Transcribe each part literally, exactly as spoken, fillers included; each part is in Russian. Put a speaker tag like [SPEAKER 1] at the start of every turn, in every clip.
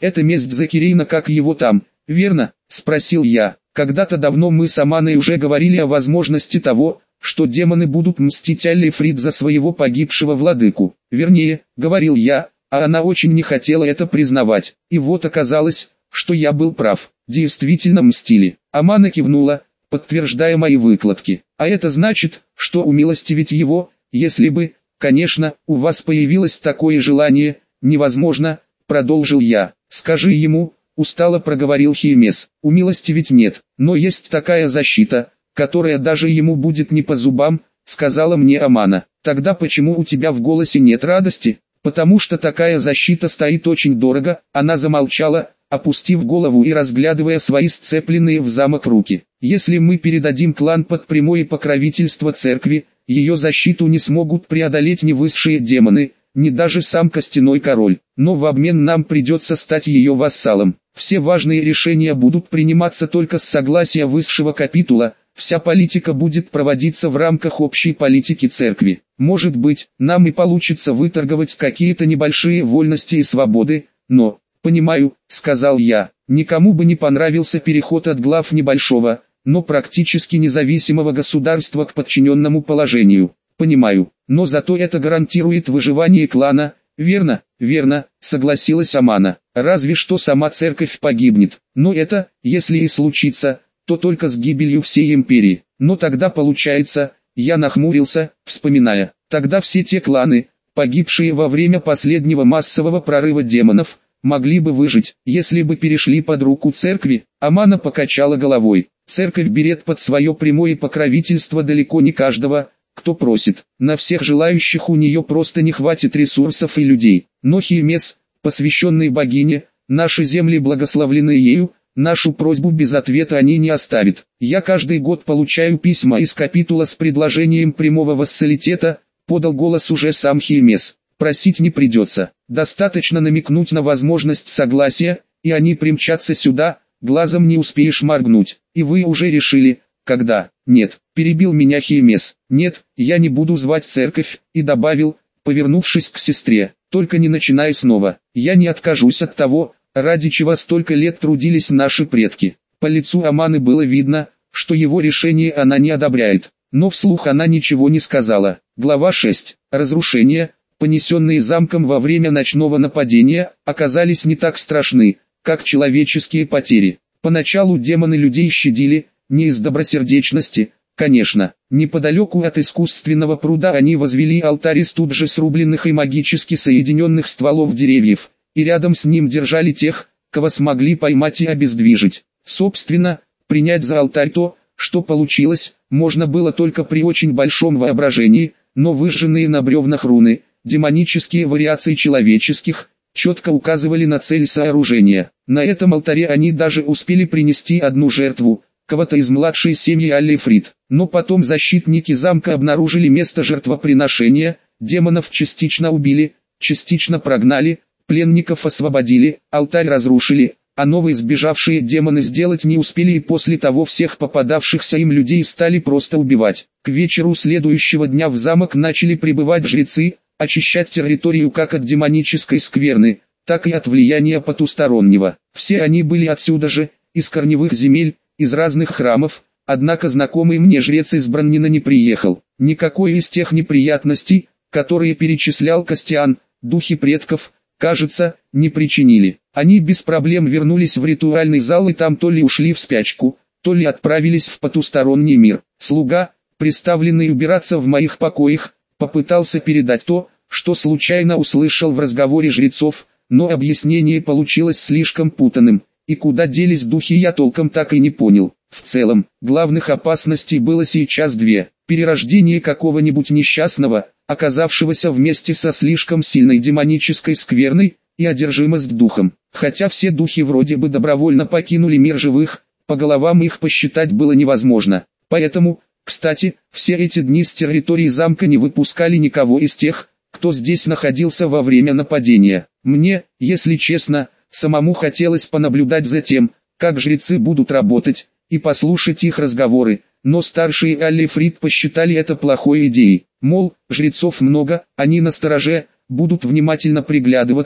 [SPEAKER 1] Это месть за Кирейна, как его там, верно?» – спросил я. «Когда-то давно мы с Аманой уже говорили о возможности того, что демоны будут мстить Аллефрид за своего погибшего владыку. Вернее, говорил я, а она очень не хотела это признавать. И вот оказалось, что я был прав. Действительно мстили». Амана кивнула, подтверждая мои выкладки. «А это значит, что умилостивить его, если бы, конечно, у вас появилось такое желание, невозможно», — продолжил я. «Скажи ему», — устало проговорил Хеймес, — «умилостивить нет, но есть такая защита, которая даже ему будет не по зубам», — сказала мне Амана. «Тогда почему у тебя в голосе нет радости?» «Потому что такая защита стоит очень дорого», — она замолчала, опустив голову и разглядывая свои сцепленные в замок руки. «Если мы передадим клан под прямое покровительство церкви, ее защиту не смогут преодолеть ни высшие демоны, ни даже сам костяной король, но в обмен нам придется стать ее вассалом. Все важные решения будут приниматься только с согласия высшего капитула, вся политика будет проводиться в рамках общей политики церкви. Может быть, нам и получится выторговать какие-то небольшие вольности и свободы, но...» «Понимаю», — сказал я, — «никому бы не понравился переход от глав небольшого, но практически независимого государства к подчиненному положению. Понимаю, но зато это гарантирует выживание клана». «Верно, верно», — согласилась Амана. «Разве что сама церковь погибнет, но это, если и случится, то только с гибелью всей империи. Но тогда получается...» Я нахмурился, вспоминая. «Тогда все те кланы, погибшие во время последнего массового прорыва демонов, могли бы выжить, если бы перешли под руку церкви». Амана покачала головой. «Церковь берет под свое прямое покровительство далеко не каждого, кто просит. На всех желающих у нее просто не хватит ресурсов и людей. Но Хеймес, посвященный богине, наши земли благословлены ею, нашу просьбу без ответа они не оставят. Я каждый год получаю письма из капитула с предложением прямого вассалитета», — подал голос уже сам Хеймес. «Просить не придется. Достаточно намекнуть на возможность согласия, и они примчатся сюда, глазом не успеешь моргнуть. И вы уже решили, когда?» «Нет», — перебил меня Хеймес. «Нет, я не буду звать церковь», и добавил, повернувшись к сестре, «только не начинай снова. Я не откажусь от того, ради чего столько лет трудились наши предки». По лицу Аманы было видно, что его решение она не одобряет, но вслух она ничего не сказала. Глава шесть. Разрушение, понесенные замком во время ночного нападения, оказались не так страшны, как человеческие потери. Поначалу демоны людей щадили, не из добросердечности, конечно. Неподалеку от искусственного пруда они возвели алтарь из тут же срубленных и магически соединенных стволов деревьев, и рядом с ним держали тех, кого смогли поймать и обездвижить. Собственно, принять за алтарь то, что получилось, можно было только при очень большом воображении, но выжженные на бревнах руны, демонические вариации человеческих, четко указывали на цель сооружения. На этом алтаре они даже успели принести одну жертву, кого-то из младшей семьи Аллефрид. Но потом защитники замка обнаружили место жертвоприношения, демонов частично убили, частично прогнали, пленников освободили, алтарь разрушили, а новые сбежавшие демоны сделать не успели, и после того всех попадавшихся им людей стали просто убивать. К вечеру следующего дня в замок начали прибывать жрецы, очищать территорию как от демонической скверны, так и от влияния потустороннего. Все они были отсюда же, из корневых земель, из разных храмов, однако знакомый мне жрец из Браннина не приехал. Никакой из тех неприятностей, которые перечислял Костян, духи предков, кажется, не причинили. Они без проблем вернулись в ритуальный зал и там то ли ушли в спячку, то ли отправились в потусторонний мир. Слуга, приставленный убираться в моих покоях, попытался передать то, что случайно услышал в разговоре жрецов, но объяснение получилось слишком путанным, и куда делись духи я толком так и не понял. В целом, главных опасностей было сейчас две: перерождение какого-нибудь несчастного, оказавшегося вместе со слишком сильной демонической скверной, и одержимость духом. Хотя все духи вроде бы добровольно покинули мир живых, по головам их посчитать было невозможно. Поэтому, кстати, все эти дни с территории замка не выпускали никого из тех, кто здесь находился во время нападения. Мне, если честно, самому хотелось понаблюдать за тем, как жрецы будут работать, и послушать их разговоры, но старшие Аллефрид посчитали это плохой идеей. Мол, жрецов много, они настороже, будут внимательно приглядываться,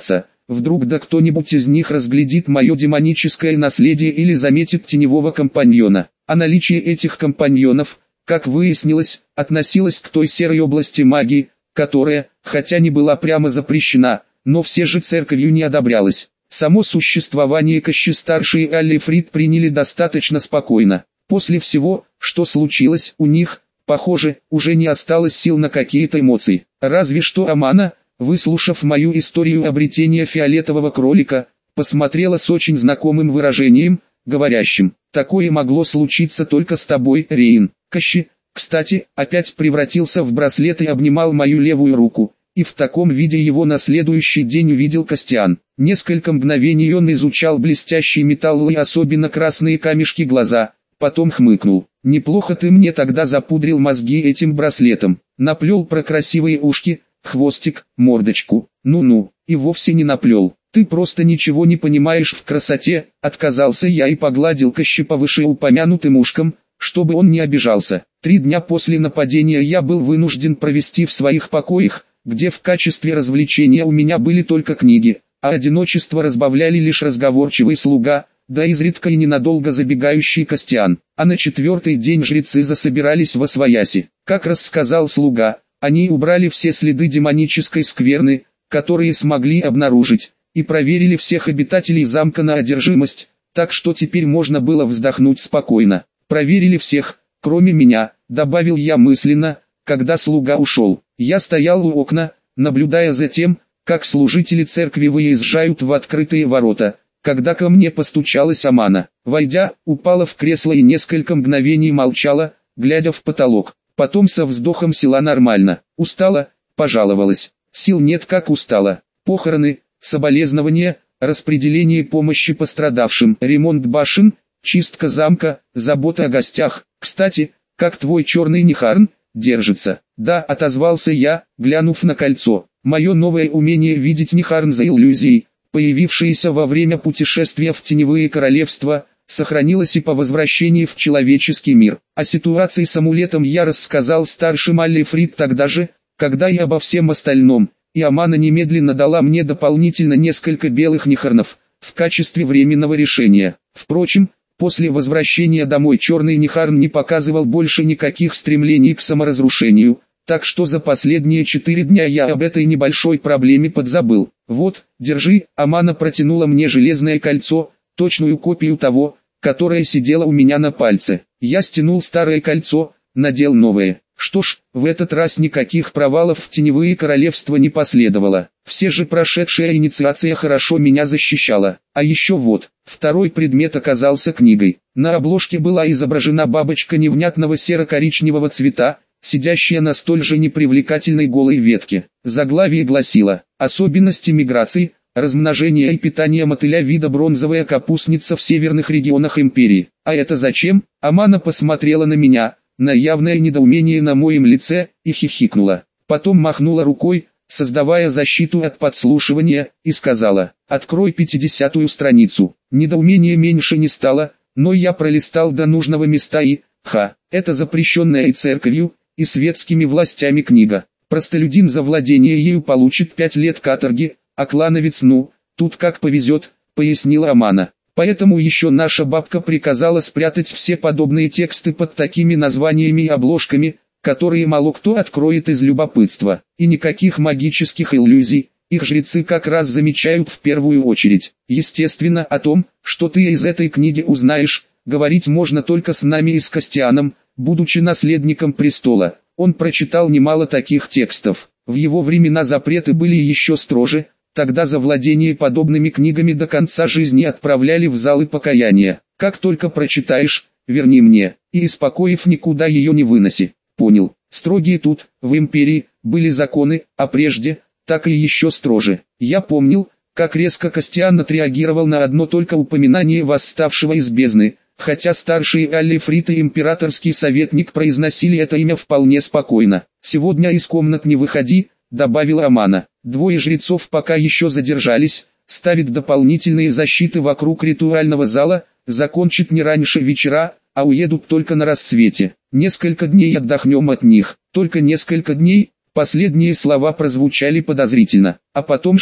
[SPEAKER 1] вдруг да кто-нибудь из них разглядит мое демоническое наследие или заметит теневого компаньона. А наличие этих компаньонов, как выяснилось, относилось к той серой области магии, которая, хотя не была прямо запрещена, но все же церковью не одобрялась. Само существование Кащи-старший и Аллифрид приняли достаточно спокойно. После всего, что случилось, у них, похоже, уже не осталось сил на какие-то эмоции. Разве что Амана, выслушав мою историю обретения фиолетового кролика, посмотрела с очень знакомым выражением, говорящим: «Такое могло случиться только с тобой, Рейн». Кащи, кстати, опять превратился в браслет и обнимал мою левую руку, и в таком виде его на следующий день увидел Костян. Несколько мгновений он изучал блестящий металл и особенно красные камешки глаза, потом хмыкнул: «Неплохо ты мне тогда запудрил мозги этим браслетом, наплел про красивые ушки, хвостик, мордочку». «Ну-ну, и вовсе не наплел, ты просто ничего не понимаешь в красоте», — отказался я и погладил Кащи по вышеупомянутым ушкам, чтобы он не обижался. Три дня после нападения я был вынужден провести в своих покоях, где в качестве развлечения у меня были только книги, а одиночество разбавляли лишь разговорчивый слуга, да изредка и ненадолго забегающий Костян. А на четвертый день жрецы засобирались во свояси. Как рассказал слуга, они убрали все следы демонической скверны, которые смогли обнаружить, и проверили всех обитателей замка на одержимость, так что теперь можно было вздохнуть спокойно. «Проверили всех, кроме меня», — добавил я мысленно, когда слуга ушел. Я стоял у окна, наблюдая за тем, как служители церкви выезжают в открытые ворота, когда ко мне постучалась Амана. Войдя, упала в кресло и несколько мгновений молчала, глядя в потолок. Потом со вздохом села: «Нормально. Устала», — пожаловалась. «Сил нет, как устала. Похороны, соболезнования, распределение помощи пострадавшим, ремонт башен, чистка замка, забота о гостях. Кстати, как твой черный Нихарн держится?» «Да», — отозвался я, глянув на кольцо. Мое новое умение видеть Нихарн за иллюзией, появившееся во время путешествия в теневые королевства, сохранилось и по возвращении в человеческий мир. О ситуации с амулетом я рассказал старшим Аллифрид тогда же, когда и обо всем остальном, и Амана немедленно дала мне дополнительно несколько белых Нихарнов, в качестве временного решения. Впрочем, после возвращения домой черный Нихарн не показывал больше никаких стремлений к саморазрушению, так что за последние четыре дня я об этой небольшой проблеме подзабыл. «Вот, держи», — Амана протянула мне железное кольцо, точную копию того, которое сидело у меня на пальце. Я стянул старое кольцо, надел новое. Что ж, в этот раз никаких провалов в теневые королевства не последовало. Все же прошедшая инициация хорошо меня защищала. А еще вот, второй предмет оказался книгой. На обложке была изображена бабочка невнятного серо-коричневого цвета, сидящая на столь же непривлекательной голой ветке. Заглавие гласило: «Особенности миграции, размножения и питания мотыля вида бронзовая капустница в северных регионах империи». «А это зачем?» Амана посмотрела на меня, на явное недоумение на моем лице, и хихикнула. Потом махнула рукой, создавая защиту от подслушивания, и сказала: «Открой пятидесятую страницу». Недоумение меньше не стало, но я пролистал до нужного места и, ха, это запрещенная и церковью, и светскими властями книга. Простолюдин за владение ею получит пять лет каторги, а клановец, ну, тут как повезет, пояснила Амана. Поэтому еще наша бабка приказала спрятать все подобные тексты под такими названиями и обложками, которые мало кто откроет из любопытства. И никаких магических иллюзий, их жрецы как раз замечают в первую очередь. Естественно, о том, что ты из этой книги узнаешь, говорить можно только с нами и с Костяном, будучи наследником престола. Он прочитал немало таких текстов. В его времена запреты были еще строже. Тогда за владение подобными книгами до конца жизни отправляли в залы покаяния. Как только прочитаешь, верни мне, и из покоев никуда ее не выноси. Понял. Строгие тут, в империи, были законы, а прежде, так и еще строже. Я помнил, как резко Костян отреагировал на одно только упоминание восставшего из бездны, хотя старшие Аллифрид и императорский советник произносили это имя вполне спокойно. «Сегодня из комнат не выходи», — добавила Амана. «Двое жрецов пока еще задержались, ставят дополнительные защиты вокруг ритуального зала, закончат не раньше вечера, а уедут только на рассвете. Несколько дней отдохнем от них». Только несколько дней, последние слова прозвучали подозрительно. «А потом что?»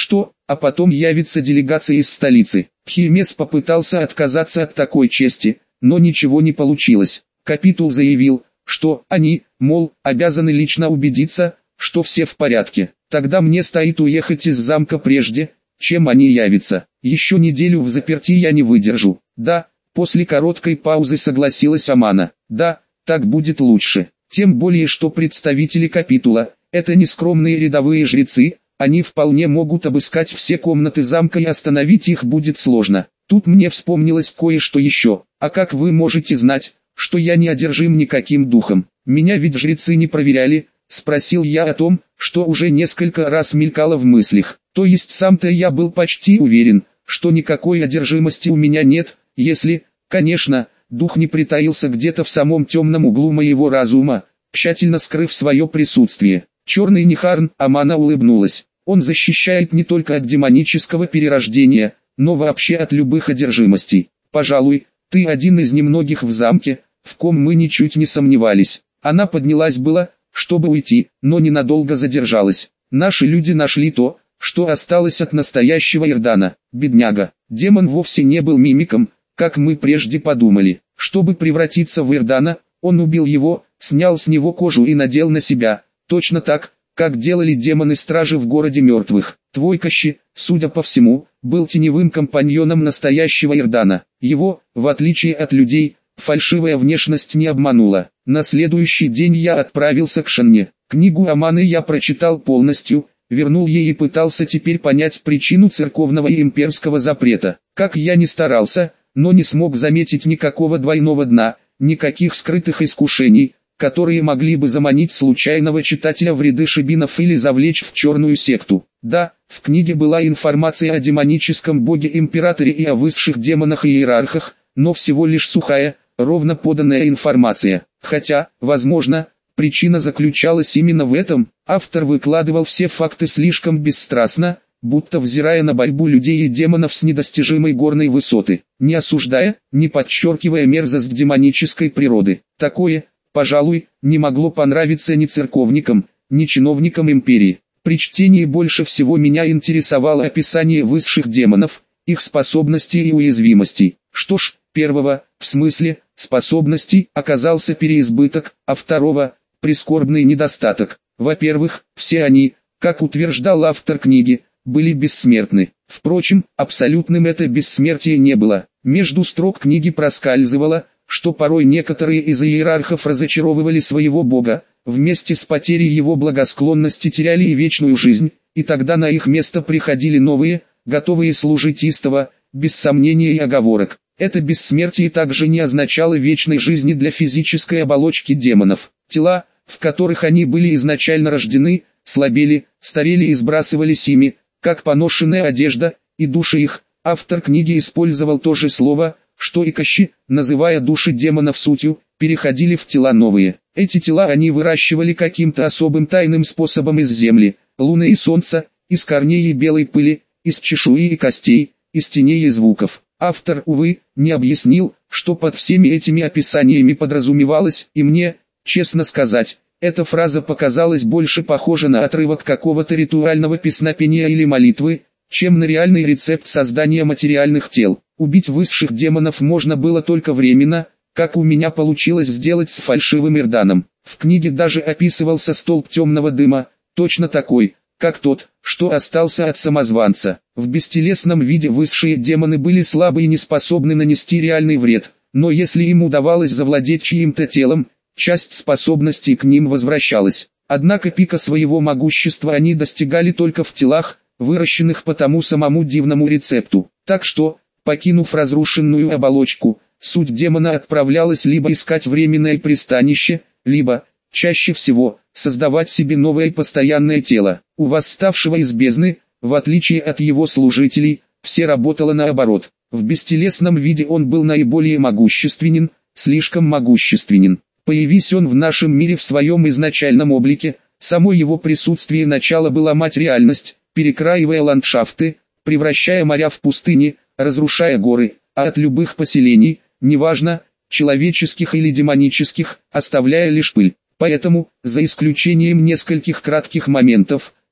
[SPEAKER 1] а потом явится делегация из столицы. Хельмес попытался отказаться от такой чести, но ничего не получилось. Капитул заявил, что они, мол, обязаны лично убедиться, что все в порядке. Тогда мне стоит уехать из замка прежде, чем они явятся. Еще неделю в заперти я не выдержу. Да, после короткой паузы согласилась Амана. Да, так будет лучше. Тем более, что представители капитула – это не скромные рядовые жрецы, они вполне могут обыскать все комнаты замка и остановить их будет сложно. Тут мне вспомнилось кое-что еще. А как вы можете знать, что я не одержим никаким духом? Меня ведь жрецы не проверяли, спросил я о том, что уже несколько раз мелькало в мыслях. То есть сам-то я был почти уверен, что никакой одержимости у меня нет, если, конечно, дух не притаился где-то в самом темном углу моего разума, тщательно скрыв свое присутствие. Черный Нихарн, Амана улыбнулась. Он защищает не только от демонического перерождения, но вообще от любых одержимостей. Пожалуй, ты один из немногих в замке, в ком мы ничуть не сомневались. Она поднялась было, чтобы уйти, но ненадолго задержалась. Наши люди нашли то, что осталось от настоящего Ирдана. Бедняга. Демон вовсе не был мимиком, как мы прежде подумали. Чтобы превратиться в Ирдана, он убил его, снял с него кожу и надел на себя, точно так, как делали демоны-стражи в городе мертвых. Твой Кащи, судя по всему, был теневым компаньоном настоящего Ирдана. Его, в отличие от людей, фальшивая внешность не обманула. На следующий день я отправился к Шанне. Книгу Аманы я прочитал полностью, вернул ей и пытался теперь понять причину церковного и имперского запрета. Как я ни старался, но не смог заметить никакого двойного дна, никаких скрытых искушений, которые могли бы заманить случайного читателя в ряды шибинов или завлечь в черную секту. Да, в книге была информация о демоническом боге-императоре и о высших демонах и иерархах, но всего лишь сухая, ровно поданная информация. Хотя, возможно, причина заключалась именно в этом. Автор выкладывал все факты слишком бесстрастно, будто взирая на борьбу людей и демонов с недостижимой горной высоты, не осуждая, не подчеркивая мерзость демонической природы. Такое, пожалуй, не могло понравиться ни церковникам, ни чиновникам империи. При чтении больше всего меня интересовало описание высших демонов, их способностей и уязвимостей. Что ж, первого, в смысле, способностей, оказался переизбыток, а второго, прискорбный недостаток. Во-первых, все они, как утверждал автор книги, были бессмертны. Впрочем, абсолютным это бессмертие не было. Между строк книги проскальзывало, что порой некоторые из иерархов разочаровывали своего бога, вместе с потерей его благосклонности теряли и вечную жизнь, и тогда на их место приходили новые, готовые служить истово, без сомнений и оговорок. Это бессмертие также не означало вечной жизни для физической оболочки демонов. Тела, в которых они были изначально рождены, слабели, старели и сбрасывались ими, как поношенная одежда, и души их. Автор книги использовал то же слово, что и Кащи, называя души демонов сутью, переходили в тела новые. Эти тела они выращивали каким-то особым тайным способом из земли, луны и солнца, из корней и белой пыли, из чешуи и костей, из теней и звуков. Автор, увы, не объяснил, что под всеми этими описаниями подразумевалось, и мне, честно сказать, эта фраза показалась больше похожа на отрывок какого-то ритуального песнопения или молитвы, чем на реальный рецепт создания материальных тел. Убить высших демонов можно было только временно, как у меня получилось сделать с фальшивым Ирданом. В книге даже описывался столб темного дыма, точно такой, как тот, что остался от самозванца. В бестелесном виде высшие демоны были слабы и не способны нанести реальный вред, но если им удавалось завладеть чьим-то телом, часть способностей к ним возвращалась. Однако пика своего могущества они достигали только в телах, выращенных по тому самому дивному рецепту. Так что, покинув разрушенную оболочку, суть демона отправлялась либо искать временное пристанище, либо, чаще всего, создавать себе новое постоянное тело. У восставшего из бездны, в отличие от его служителей, все работало наоборот. В бестелесном виде он был наиболее могущественен, слишком могущественен. Появись он в нашем мире в своем изначальном облике, само его присутствие начало было ломать реальность, перекраивая ландшафты, превращая моря в пустыни, разрушая горы, а от любых поселений, неважно, человеческих или демонических, оставляя лишь пыль. Поэтому, за исключением нескольких кратких моментов,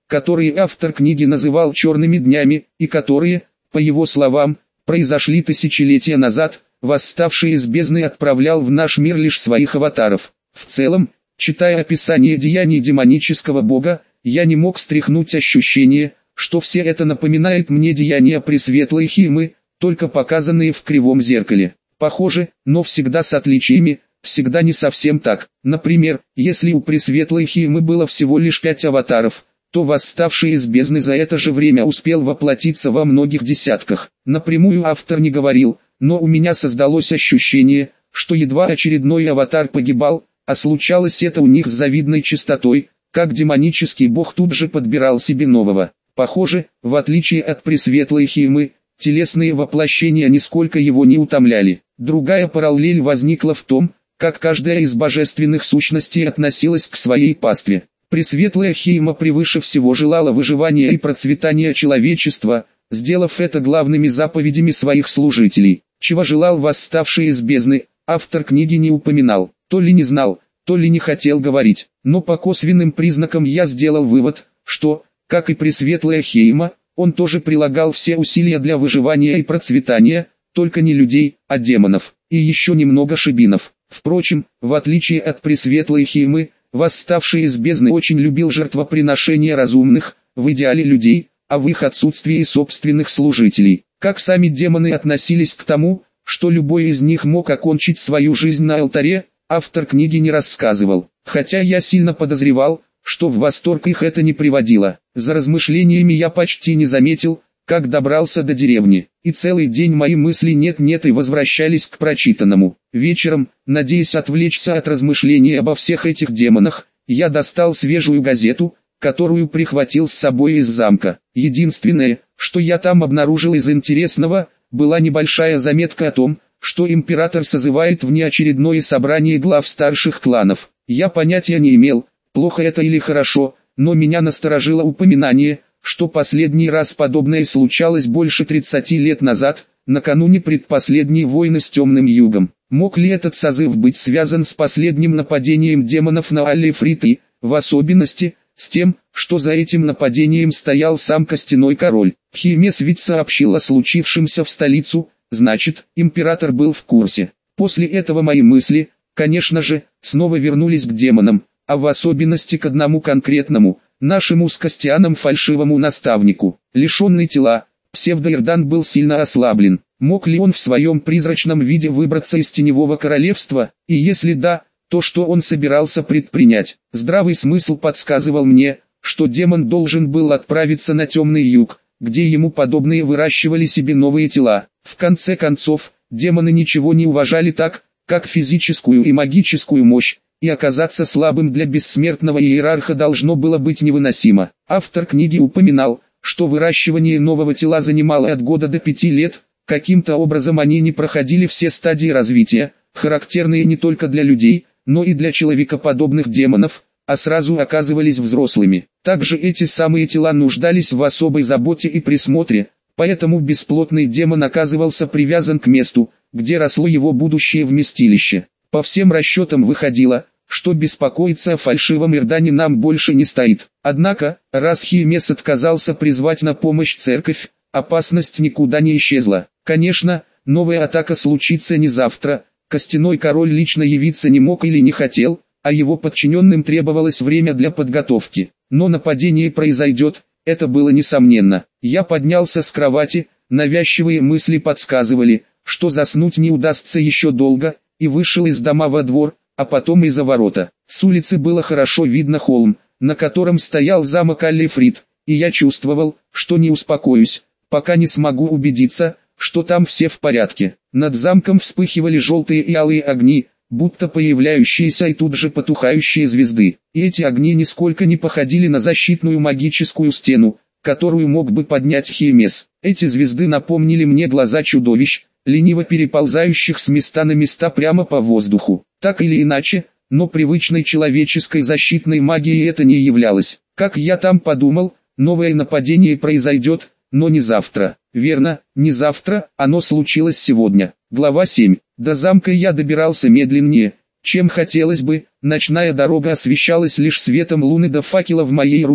[SPEAKER 1] которые автор книги называл черными днями, и которые, по его словам, произошли тысячелетия назад, восставший из бездны отправлял в наш мир лишь своих аватаров. В целом, читая описание деяний демонического бога, я не мог стряхнуть ощущение, что все это напоминает мне деяния Пресветлой Химы, только показанные в кривом зеркале. Похоже, но всегда с отличиями, всегда не совсем так. Например, если у Пресветлой Химы было всего лишь пять аватаров, то восставший из бездны за это же время успел воплотиться во многих десятках. Напрямую автор не говорил, но у меня создалось ощущение, что едва очередной аватар погибал, а случалось это у них с завидной частотой, как демонический бог тут же подбирал себе нового. Похоже, в отличие от Пресветлой Химы, телесные воплощения нисколько его не утомляли. Другая параллель возникла в том, как каждая из божественных сущностей относилась к своей пастве. Пресветлая Хима превыше всего желала выживания и процветания человечества, сделав это главными заповедями своих служителей. Чего желал восставший из бездны, автор книги не упоминал, то ли не знал, то ли не хотел говорить, но по косвенным признакам я сделал вывод, что, как и Пресветлая Хейма, он тоже прилагал все усилия для выживания и процветания, только не людей, а демонов, и еще немного шибинов. Впрочем, в отличие от Пресветлой Хеймы, восставший из бездны очень любил жертвоприношения разумных, в идеале людей, а в их отсутствии собственных служителей. Как сами демоны относились к тому, что любой из них мог окончить свою жизнь на алтаре, автор книги не рассказывал, хотя я сильно подозревал, что в восторг их это не приводило. За размышлениями я почти не заметил, как добрался до деревни, и целый день мои мысли нет-нет и возвращались к прочитанному. Вечером, надеясь отвлечься от размышлений обо всех этих демонах, я достал свежую газету, которую прихватил с собой из замка. Единственное, что я там обнаружил из интересного, была небольшая заметка о том, что император созывает внеочередное собрание глав старших кланов. Я понятия не имел, плохо это или хорошо, но меня насторожило упоминание, что последний раз подобное случалось больше тридцати лет назад, накануне предпоследней войны с Темным Югом. Мог ли этот созыв быть связан с последним нападением демонов на Аллефрит и, в особенности, с тем, что за этим нападением стоял сам Костяной Король? Химес ведь сообщил о случившемся в столицу, значит, император был в курсе. После этого мои мысли, конечно же, снова вернулись к демонам, а в особенности к одному конкретному, нашему с Костяном фальшивому наставнику. Лишенный тела, псевдоирдан был сильно ослаблен. Мог ли он в своем призрачном виде выбраться из Теневого Королевства, и если да, то что он собирался предпринять? Здравый смысл подсказывал мне, что демон должен был отправиться на Темный Юг, где ему подобные выращивали себе новые тела. В конце концов, демоны ничего не уважали так, как физическую и магическую мощь, и оказаться слабым для бессмертного иерарха должно было быть невыносимо. Автор книги упоминал, что выращивание нового тела занимало от года до пяти лет, каким-то образом они не проходили все стадии развития, характерные не только для людей, но и для человекоподобных демонов, а сразу оказывались взрослыми. Также эти самые тела нуждались в особой заботе и присмотре, поэтому бесплотный демон оказывался привязан к месту, где росло его будущее вместилище. По всем расчетам выходило, что беспокоиться о фальшивом Ирдане нам больше не стоит. Однако, раз Химес отказался призвать на помощь церковь, опасность никуда не исчезла. Конечно, новая атака случится не завтра, Костяной Король лично явиться не мог или не хотел, а его подчиненным требовалось время для подготовки. Но нападение произойдет, это было несомненно. Я поднялся с кровати, навязчивые мысли подсказывали, что заснуть не удастся еще долго, и вышел из дома во двор, а потом и за ворота. С улицы было хорошо видно холм, на котором стоял замок Аллефрит, и я чувствовал, что не успокоюсь, пока не смогу убедиться, что там все в порядке. Над замком вспыхивали желтые и алые огни, будто появляющиеся и тут же потухающие звезды. И эти огни нисколько не походили на защитную магическую стену, которую мог бы поднять Химес. Эти звезды напомнили мне глаза чудовищ, лениво переползающих с места на места прямо по воздуху. Так или иначе, но привычной человеческой защитной магией это не являлось. Как я там подумал, новое нападение произойдет, но не завтра. Верно, не завтра, оно случилось сегодня. Глава семь. До замка я добирался медленнее, чем хотелось бы, ночная дорога освещалась лишь светом луны да факела в моей руке,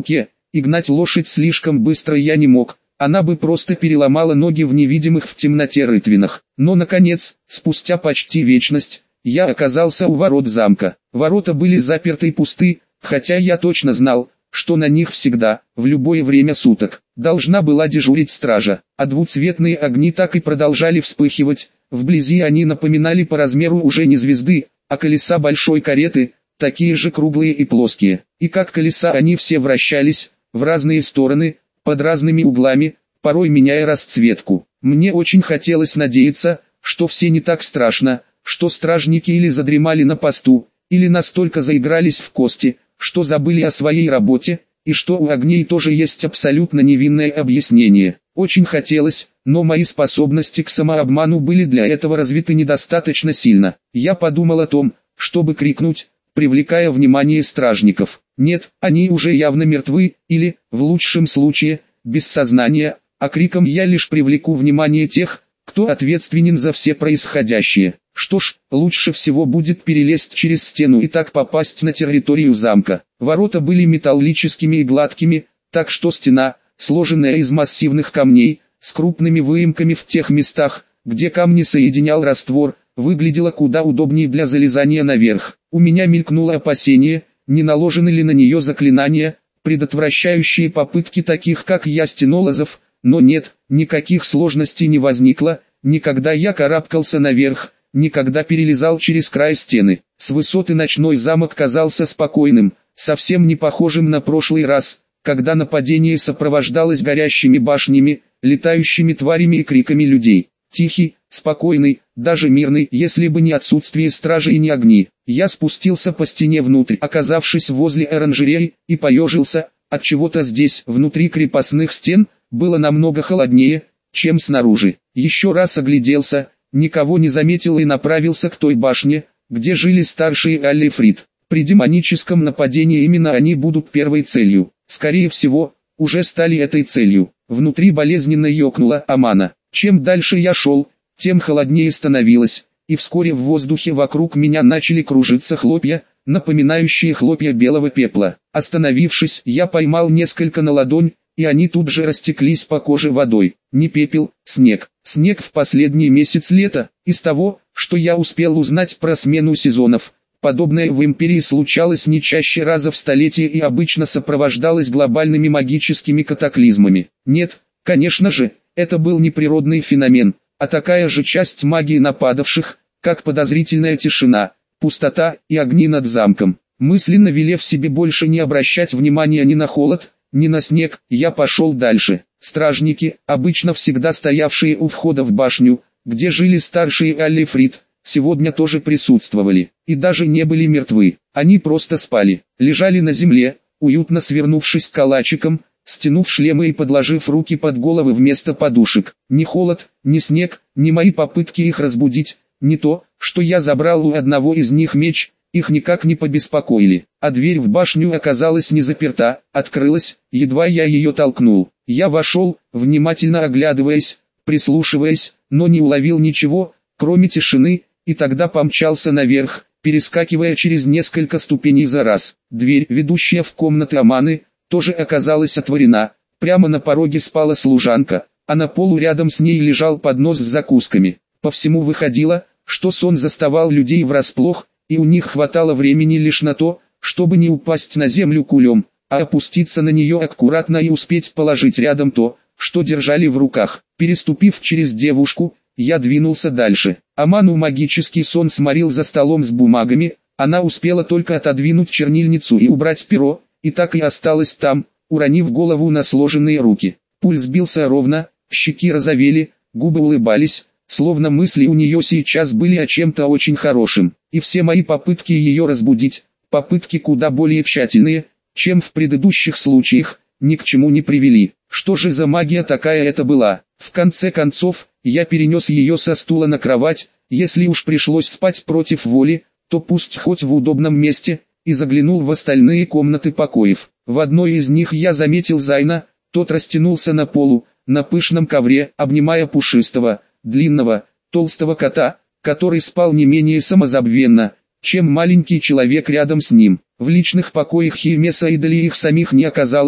[SPEAKER 1] и гнать лошадь слишком быстро я не мог, она бы просто переломала ноги в невидимых в темноте рытвинах. Но наконец, спустя почти вечность, я оказался у ворот замка. Ворота были заперты и пусты, хотя я точно знал, что на них всегда, в любое время суток, должна была дежурить стража, а двуцветные огни так и продолжали вспыхивать. Вблизи они напоминали по размеру уже не звезды, а колеса большой кареты, такие же круглые и плоские. И как колеса они все вращались, в разные стороны, под разными углами, порой меняя расцветку. Мне очень хотелось надеяться, что все не так страшно, что стражники или задремали на посту, или настолько заигрались в кости, что забыли о своей работе, и что у огней тоже есть абсолютно невинное объяснение. Очень хотелось, но мои способности к самообману были для этого развиты недостаточно сильно. Я подумал о том, чтобы крикнуть, привлекая внимание стражников. Нет, они уже явно мертвы, или, в лучшем случае, без сознания, а криком я лишь привлеку внимание тех, кто ответственен за все происходящее. Что ж, лучше всего будет перелезть через стену и так попасть на территорию замка. Ворота были металлическими и гладкими, так что стена, сложенная из массивных камней, с крупными выемками в тех местах, где камни соединял раствор, выглядела куда удобнее для залезания наверх. У меня мелькнуло опасение, не наложены ли на нее заклинания, предотвращающие попытки таких как я стенолазов, но нет, никаких сложностей не возникло, никогда я карабкался наверх, никогда перелезал через край стены. С высоты ночной замок казался спокойным, совсем не похожим на прошлый раз, когда нападение сопровождалось горящими башнями, летающими тварями и криками людей. Тихий, спокойный, даже мирный, если бы не отсутствие стражи и не огни. Я спустился по стене внутрь, оказавшись возле оранжереи, и поежился. От чего-то здесь, внутри крепостных стен, было намного холоднее, чем снаружи. Еще раз огляделся, никого не заметил и направился к той башне, где жили старшие Алли Фрид. При демоническом нападении именно они будут первой целью. Скорее всего, уже стали этой целью. Внутри болезненно ёкнула Амана. Чем дальше я шел, тем холоднее становилось, и вскоре в воздухе вокруг меня начали кружиться хлопья, напоминающие хлопья белого пепла. Остановившись, я поймал несколько на ладонь, и они тут же растеклись по коже водой. Не пепел, снег. Снег в последний месяц лета. Из того, что я успел узнать про смену сезонов, подобное в Империи случалось не чаще раза в столетие и обычно сопровождалось глобальными магическими катаклизмами. Нет, конечно же, это был не природный феномен, а такая же часть магии нападавших, как подозрительная тишина, пустота и огни над замком. Мысленно велев себе больше не обращать внимания ни на холод, ни на снег, я пошел дальше. Стражники, обычно всегда стоявшие у входа в башню, где жили старшие Алли Фрид, сегодня тоже присутствовали, и даже не были мертвы. Они просто спали, лежали на земле, уютно свернувшись калачиком, стянув шлемы и подложив руки под головы вместо подушек. Ни холод, ни снег, ни мои попытки их разбудить, ни то, что я забрал у одного из них меч, их никак не побеспокоили. А дверь в башню оказалась не заперта, открылась, едва я ее толкнул. Я вошел, внимательно оглядываясь, прислушиваясь, но не уловил ничего, кроме тишины, и тогда помчался наверх, перескакивая через несколько ступеней за раз. Дверь, ведущая в комнаты Аманы, тоже оказалась отворена. Прямо на пороге спала служанка, а на полу рядом с ней лежал поднос с закусками. По всему выходило, что сон заставал людей врасплох, и у них хватало времени лишь на то, чтобы не упасть на землю кулем, а опуститься на нее аккуратно и успеть положить рядом то, что держали в руках. Переступив через девушку, я двинулся дальше. Аману магический сон сморил за столом с бумагами, она успела только отодвинуть чернильницу и убрать перо, и так и осталась там, уронив голову на сложенные руки. Пульс бился ровно, щеки розовели, губы улыбались, словно мысли у нее сейчас были о чем-то очень хорошем. И все мои попытки ее разбудить, попытки куда более тщательные, чем в предыдущих случаях, ни к чему не привели. Что же за магия такая это была? В конце концов, я перенес ее со стула на кровать, если уж пришлось спать против воли, то пусть хоть в удобном месте, и заглянул в остальные комнаты покоев. В одной из них я заметил Зайна, тот растянулся на полу, на пышном ковре, обнимая пушистого, длинного, толстого кота, который спал не менее самозабвенно, чем маленький человек рядом с ним. В личных покоях Химеса и Дали их самих не оказалось,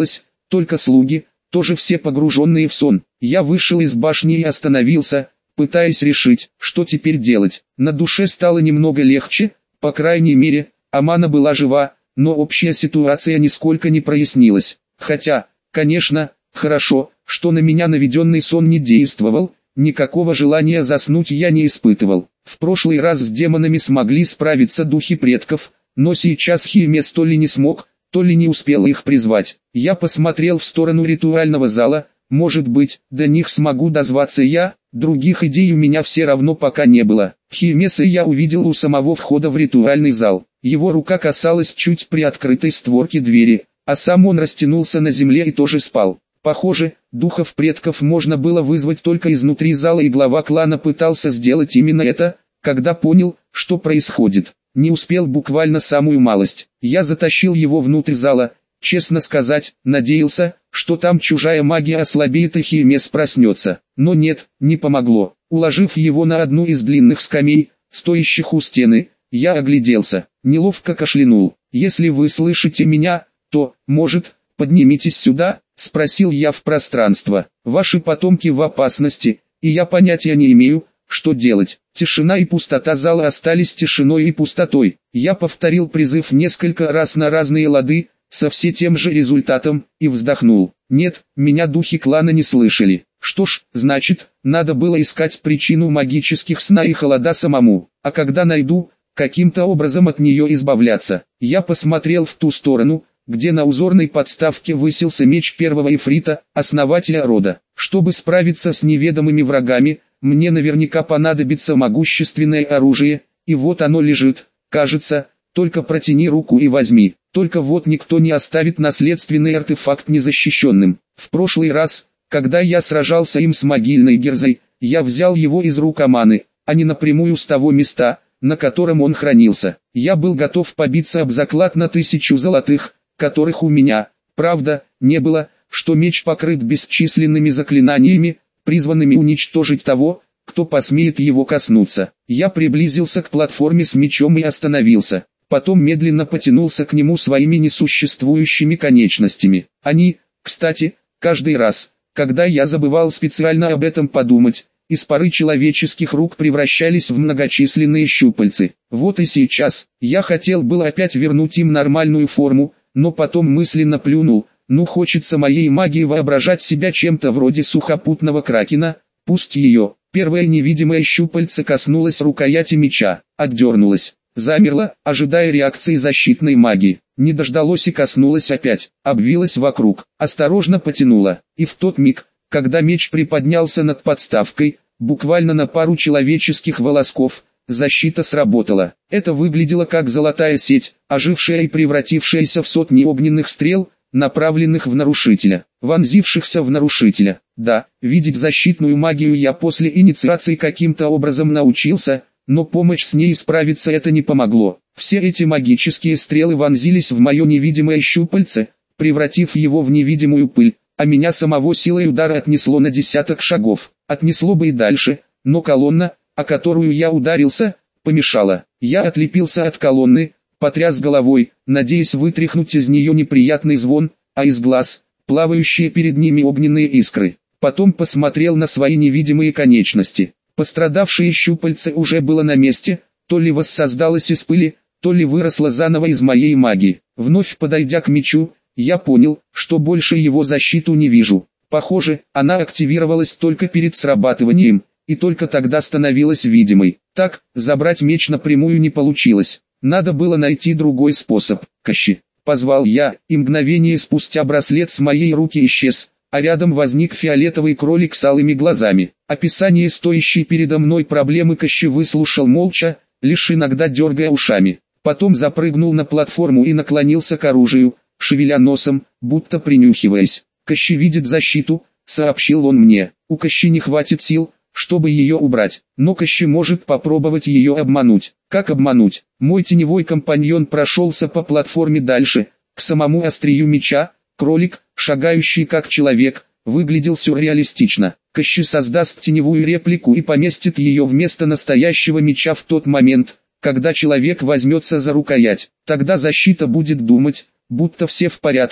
[SPEAKER 1] только слуги, тоже все погруженные в сон. Я вышел из башни и остановился, пытаясь решить, что теперь делать. На душе стало немного легче, по крайней мере, Амана была жива, но общая ситуация нисколько не прояснилась. Хотя, конечно, хорошо, что на меня наведенный сон не действовал, никакого желания заснуть я не испытывал. В прошлый раз с демонами смогли справиться духи предков, но сейчас Хиемес то ли не смог, то ли не успел их призвать. Я посмотрел в сторону ритуального зала, может быть, до них смогу дозваться я, других идей у меня все равно пока не было. Хиемеса я увидел у самого входа в ритуальный зал. Его рука касалась чуть приоткрытой створки двери, а сам он растянулся на земле и тоже спал. Похоже, духов предков можно было вызвать только изнутри зала, и глава клана пытался сделать именно это, когда понял, что происходит. Не успел буквально самую малость. Я затащил его внутрь зала, честно сказать, надеялся, что там чужая магия ослабеет и Хиемес проснется. Но нет, не помогло. Уложив его на одну из длинных скамей, стоящих у стены, я огляделся, неловко кашлянул. «Если вы слышите меня, то, может, поднимитесь сюда?» — спросил я в пространство. «Ваши потомки в опасности, и я понятия не имею, что делать». Тишина и пустота зала остались тишиной и пустотой. Я повторил призыв несколько раз на разные лады, со все тем же результатом, и вздохнул. Нет, меня духи клана не слышали. Что ж, значит, надо было искать причину магических сна и холода самому. А когда найду, каким-то образом от нее избавляться. Я посмотрел в ту сторону, где на узорной подставке высился меч первого эфрита, основателя рода. Чтобы справиться с неведомыми врагами, мне наверняка понадобится могущественное оружие, и вот оно лежит, кажется, только протяни руку и возьми. Только вот никто не оставит наследственный артефакт незащищенным. В прошлый раз, когда я сражался им с могильной Герзой, я взял его из рук Аманы, а не напрямую с того места, на котором он хранился. Я был готов побиться об заклад на тысячу золотых, которых у меня, правда, не было, что меч покрыт бесчисленными заклинаниями, призванными уничтожить того, кто посмеет его коснуться. Я приблизился к платформе с мечом и остановился. Потом медленно потянулся к нему своими несуществующими конечностями. Они, кстати, каждый раз, когда я забывал специально об этом подумать, из поры человеческих рук превращались в многочисленные щупальцы. Вот и сейчас, я хотел было опять вернуть им нормальную форму, но потом мысленно плюнул, ну хочется моей магии воображать себя чем-то вроде сухопутного кракена, пусть ее. Первое невидимое щупальце коснулось рукояти меча, отдернулось, замерло, ожидая реакции защитной магии. Не дождалось и коснулось опять, обвилось вокруг, осторожно потянуло. И в тот миг, когда меч приподнялся над подставкой, буквально на пару человеческих волосков, защита сработала. Это выглядело как золотая сеть, ожившая и превратившаяся в сотни огненных стрел, направленных в нарушителя, вонзившихся в нарушителя. Да, видеть защитную магию я после инициации каким-то образом научился, но помощь с ней справиться это не помогло. Все эти магические стрелы вонзились в мое невидимое щупальце, превратив его в невидимую пыль, а меня самого силой удара отнесло на десяток шагов. Отнесло бы и дальше, но колонна, о которую я ударился, помешала. Я отлепился от колонны, потряс головой, надеясь вытряхнуть из нее неприятный звон, а из глаз, плавающие перед ними огненные искры. Потом посмотрел на свои невидимые конечности. Пострадавшее щупальце уже было на месте, то ли воссоздалось из пыли, то ли выросло заново из моей магии. Вновь подойдя к мечу, я понял, что больше его защиту не вижу. Похоже, она активировалась только перед срабатыванием, и только тогда становилась видимой. Так, забрать меч напрямую не получилось. Надо было найти другой способ. «Кащи!» — позвал я, и мгновение спустя браслет с моей руки исчез, а рядом возник фиолетовый кролик с алыми глазами. Описание стоящей передо мной проблемы Кащи выслушал молча, лишь иногда дергая ушами. Потом запрыгнул на платформу и наклонился к оружию, шевеля носом, будто принюхиваясь. «Кащи видит защиту», — сообщил он мне. «У Кащи не хватит сил, чтобы ее убрать, но Кащи может попробовать ее обмануть». Как обмануть? Мой теневой компаньон прошелся по платформе дальше, к самому острию меча. Кролик, шагающий как человек, выглядел сюрреалистично. Кащи создаст теневую реплику и поместит ее вместо настоящего меча в тот момент, когда человек возьмется за рукоять. Тогда защита будет думать, будто все в порядке,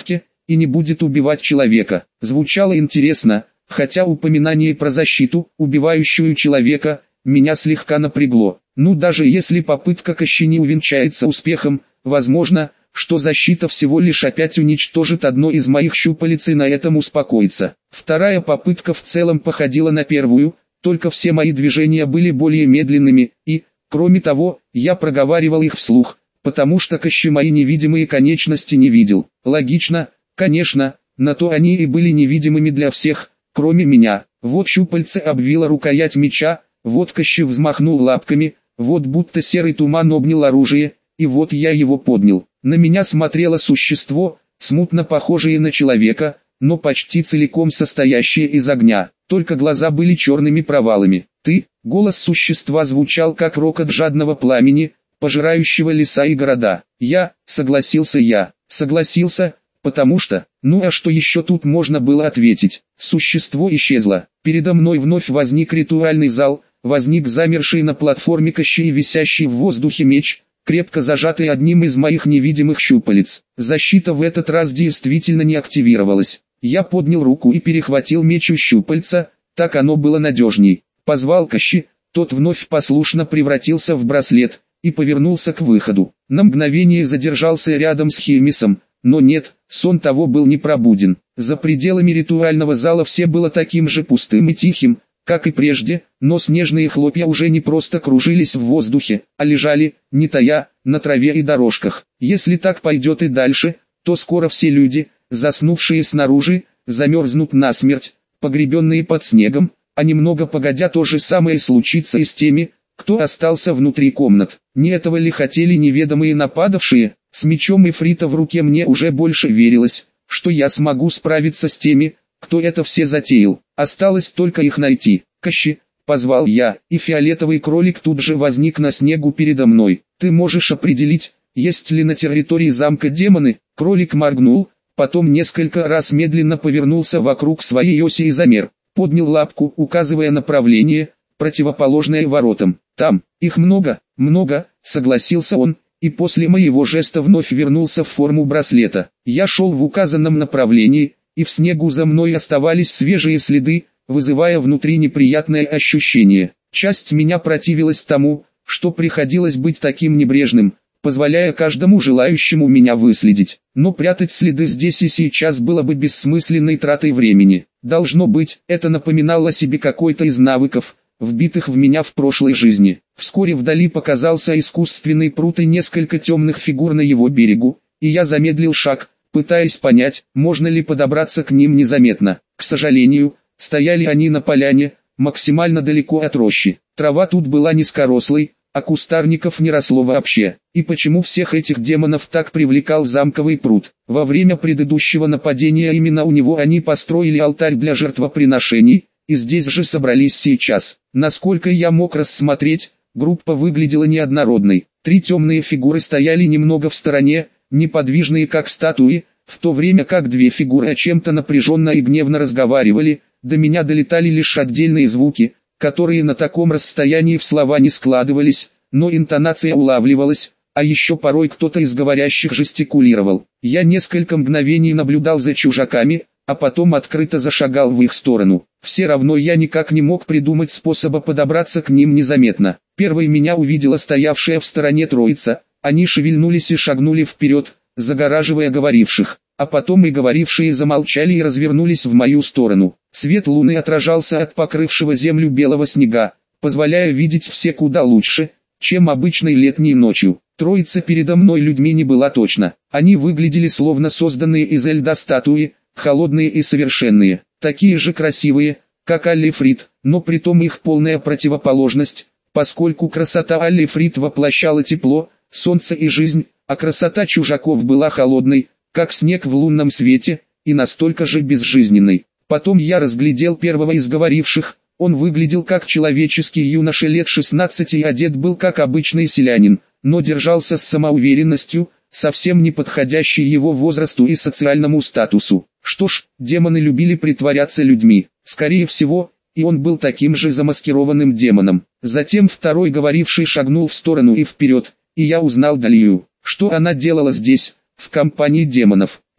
[SPEAKER 1] и не будет убивать человека. Звучало интересно, хотя упоминание про защиту, убивающую человека, меня слегка напрягло. Ну даже если попытка Кощи не увенчается успехом, возможно, что защита всего лишь опять уничтожит одно из моих щупалец и на этом успокоится. Вторая попытка в целом походила на первую, только все мои движения были более медленными, и, кроме того, я проговаривал их вслух, потому что Кощи мои невидимые конечности не видел. Логично, конечно, на то они и были невидимыми для всех, кроме меня. Вот щупальце обвило рукоять меча, вот Кощи взмахнул лапками, вот будто серый туман обнял оружие, и вот я его поднял. На меня смотрело существо, смутно похожее на человека, но почти целиком состоящее из огня, только глаза были черными провалами. «Ты?» — голос существа звучал как рокот жадного пламени, пожирающего леса и города. «Я», — согласился я, согласился, потому что, ну а что еще тут можно было ответить? Существо исчезло, передо мной вновь возник ритуальный зал, возник замерший на платформе Кощей и висящий в воздухе меч, крепко зажатый одним из моих невидимых щупалец. Защита в этот раз действительно не активировалась. Я поднял руку и перехватил меч у щупальца, так оно было надежней. Позвал Кощи, тот вновь послушно превратился в браслет и повернулся к выходу. На мгновение задержался рядом с Хемисом, но нет, сон того был не пробуден. За пределами ритуального зала все было таким же пустым и тихим, как и прежде, но снежные хлопья уже не просто кружились в воздухе, а лежали, не тая, на траве и дорожках. Если так пойдет и дальше, то скоро все люди, заснувшие снаружи, замерзнут насмерть, погребенные под снегом, а немного погодя то же самое случится и с теми, кто остался внутри комнат. Не этого ли хотели неведомые нападавшие? С мечом Ифрита в руке мне уже больше верилось, что я смогу справиться с теми, кто это все затеял. Осталось только их найти. «Кощи», — позвал я, и фиолетовый кролик тут же возник на снегу передо мной. «Ты можешь определить, есть ли на территории замка демоны?» Кролик моргнул, потом несколько раз медленно повернулся вокруг своей оси и замер. Поднял лапку, указывая направление, противоположное воротам. «Там, их много, много», — согласился он, и после моего жеста вновь вернулся в форму браслета. Я шел в указанном направлении, и в снегу за мной оставались свежие следы, вызывая внутри неприятное ощущение. Часть меня противилась тому, что приходилось быть таким небрежным, позволяя каждому желающему меня выследить. Но прятать следы здесь и сейчас было бы бессмысленной тратой времени. Должно быть, это напоминало себе какой-то из навыков, вбитых в меня в прошлой жизни. Вскоре вдали показался искусственный пруд и несколько темных фигур на его берегу, и я замедлил шаг, пытаясь понять, можно ли подобраться к ним незаметно. К сожалению, стояли они на поляне, максимально далеко от рощи. Трава тут была низкорослой, а кустарников не росло вообще. И почему всех этих демонов так привлекал замковый пруд? Во время предыдущего нападения именно у него они построили алтарь для жертвоприношений, и здесь же собрались сейчас. Насколько я мог рассмотреть, группа выглядела неоднородной. Три темные фигуры стояли немного в стороне, неподвижные как статуи, в то время как две фигуры о чем-то напряженно и гневно разговаривали. До меня долетали лишь отдельные звуки, которые на таком расстоянии в слова не складывались, но интонация улавливалась, а еще порой кто-то из говорящих жестикулировал. Я несколько мгновений наблюдал за чужаками, а потом открыто зашагал в их сторону. Все равно я никак не мог придумать способа подобраться к ним незаметно. Первой меня увидела стоявшая в стороне троица, они шевельнулись и шагнули вперед, загораживая говоривших, а потом и говорившие замолчали и развернулись в мою сторону. Свет луны отражался от покрывшего землю белого снега, позволяя видеть все куда лучше, чем обычной летней ночью. Троица передо мной людьми не была точно, они выглядели словно созданные из льда статуи, холодные и совершенные, такие же красивые, как Аллифрид, но притом их полная противоположность, поскольку красота Аллифрид воплощала тепло, солнце и жизнь, а красота чужаков была холодной, как снег в лунном свете, и настолько же безжизненной. Потом я разглядел первого из говоривших, он выглядел как человеческий юноша лет шестнадцати и одет был как обычный селянин, но держался с самоуверенностью, совсем не подходящей его возрасту и социальному статусу. Что ж, демоны любили притворяться людьми, скорее всего, и он был таким же замаскированным демоном. Затем второй говоривший шагнул в сторону и вперед, и я узнал Далию. Что она делала здесь, в компании демонов?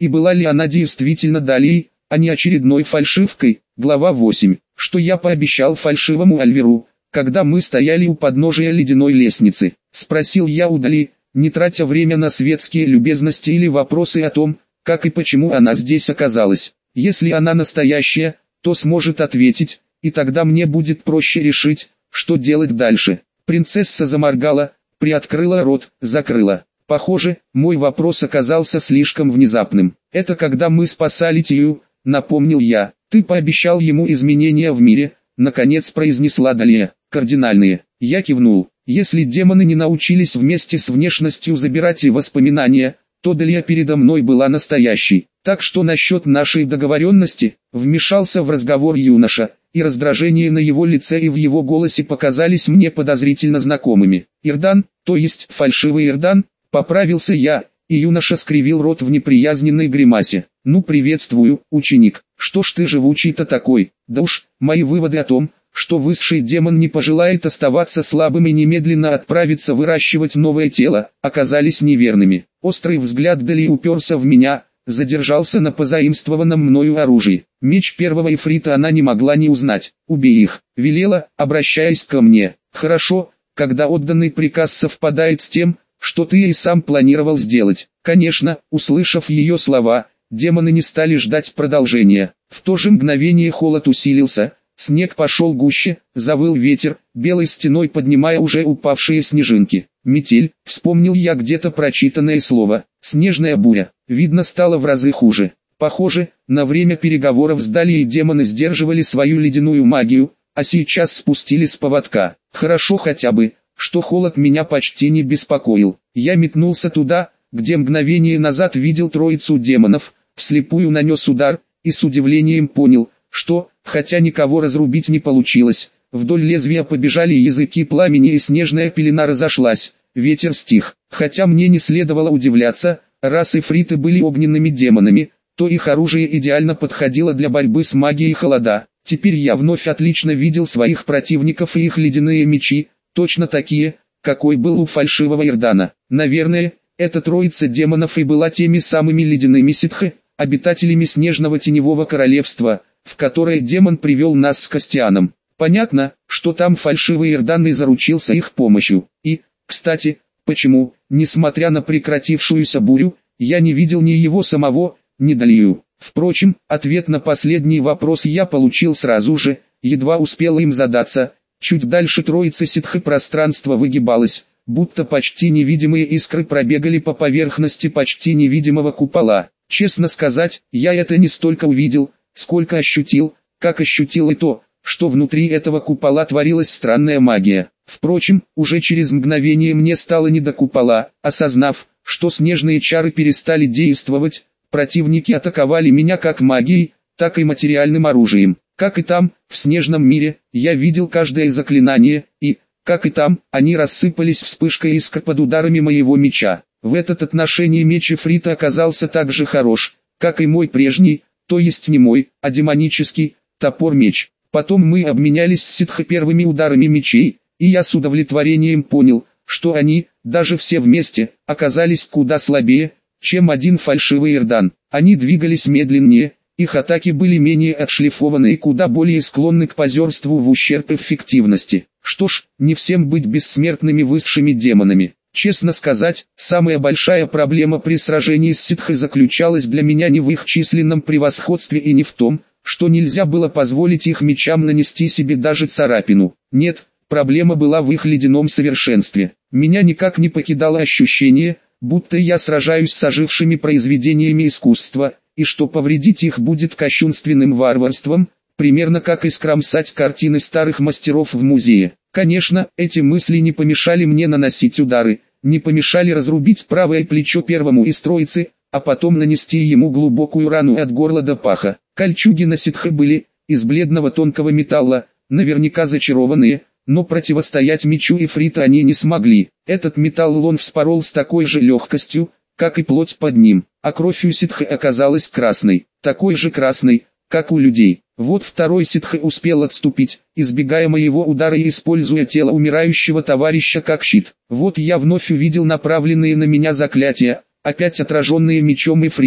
[SPEAKER 1] и была ли она действительно Далией, а не очередной фальшивкой. Глава восемь. Что я пообещал фальшивому Альверу, когда мы стояли у подножия ледяной лестницы? Спросил я у Дали, не тратя время на светские любезности или вопросы о том, как и почему она здесь оказалась. Если она настоящая, то сможет ответить, и тогда мне будет проще решить, что делать дальше. Принцесса заморгала, приоткрыла рот, закрыла. Похоже, мой вопрос оказался слишком внезапным. Это когда мы спасали Тию, напомнил я. Ты пообещал ему изменения в мире, наконец произнесла Далия. Кардинальные. Я кивнул. Если демоны не научились вместе с внешностью забирать и воспоминания, то Далия передо мной была настоящей. Так что насчет нашей договоренности, вмешался в разговор юноша, и раздражение на его лице и в его голосе показались мне подозрительно знакомыми. Ирдан, то есть фальшивый Ирдан, поправился я, и юноша скривил рот в неприязненной гримасе. Ну приветствую, ученик, что ж ты живучий-то такой? Да уж, мои выводы о том, что высший демон не пожелает оставаться слабым и немедленно отправиться выращивать новое тело, оказались неверными. Острый взгляд Дали уперся в меня, задержался на позаимствованном мною оружии. Меч первого эфрита она не могла не узнать. «Убей их», велела, обращаясь ко мне. «Хорошо, когда отданный приказ совпадает с тем, что ты и сам планировал сделать». Конечно, услышав ее слова, демоны не стали ждать продолжения. В то же мгновение холод усилился, снег пошел гуще, завыл ветер, белой стеной поднимая уже упавшие снежинки. «Метель», вспомнил я где-то прочитанное слово, «снежная буря». Видно, стало в разы хуже. Похоже, на время переговоров с Далией демоны сдерживали свою ледяную магию, а сейчас спустили с поводка. Хорошо хотя бы, что холод меня почти не беспокоил. Я метнулся туда, где мгновение назад видел троицу демонов, вслепую нанес удар, и с удивлением понял, что, хотя никого разрубить не получилось, вдоль лезвия побежали языки пламени и снежная пелена разошлась, ветер стих. Хотя мне не следовало удивляться, раз эфриты были огненными демонами, то их оружие идеально подходило для борьбы с магией холода. Теперь я вновь отлично видел своих противников и их ледяные мечи, точно такие, какой был у фальшивого Ирдана. Наверное, эта троица демонов и была теми самыми ледяными ситхи, обитателями снежного теневого королевства, в которое демон привел нас с Костианом. Понятно, что там фальшивый Ирдан и заручился их помощью. И, кстати, почему, несмотря на прекратившуюся бурю, я не видел ни его самого, ни Далию? Впрочем, ответ на последний вопрос я получил сразу же, едва успел им задаться. Чуть дальше троицы ситхи пространство выгибалось, будто почти невидимые искры пробегали по поверхности почти невидимого купола. Честно сказать, я это не столько увидел, сколько ощутил, как ощутил и то, что внутри этого купола творилась странная магия. Впрочем, уже через мгновение мне стало не до купола. Осознав, что снежные чары перестали действовать, противники атаковали меня как магией, так и материальным оружием. Как и там, в снежном мире, я видел каждое заклинание, и, как и там, они рассыпались вспышкой искр под ударами моего меча. В этот отношении меч эфрита оказался так же хорош, как и мой прежний, то есть не мой, а демонический, топор-меч. Потом мы обменялись с ситхи первыми ударами мечей, и я с удовлетворением понял, что они, даже все вместе, оказались куда слабее, чем один фальшивый Ирдан. Они двигались медленнее, их атаки были менее отшлифованы и куда более склонны к позерству в ущерб эффективности. Что ж, не всем быть бессмертными высшими демонами. Честно сказать, самая большая проблема при сражении с ситхой заключалась для меня не в их численном превосходстве и не в том, что нельзя было позволить их мечам нанести себе даже царапину. Нет, проблема была в их ледяном совершенстве. Меня никак не покидало ощущение, будто я сражаюсь с ожившими произведениями искусства, и что повредить их будет кощунственным варварством, примерно как искромсать картины старых мастеров в музее. Конечно, эти мысли не помешали мне наносить удары, не помешали разрубить правое плечо первому из троицы, а потом нанести ему глубокую рану от горла до паха. Кольчуги на ситхе были, из бледного тонкого металла, наверняка зачарованные, но противостоять мечу эфрита они не смогли. Этот металл он вспорол с такой же легкостью, как и плоть под ним, а кровь у ситхи оказалась красной, такой же красной, как у людей. Вот второй ситхи успел отступить, избегая моего удара и используя тело умирающего товарища как щит. Вот я вновь увидел направленные на меня заклятия, опять отраженные мечом эфрита,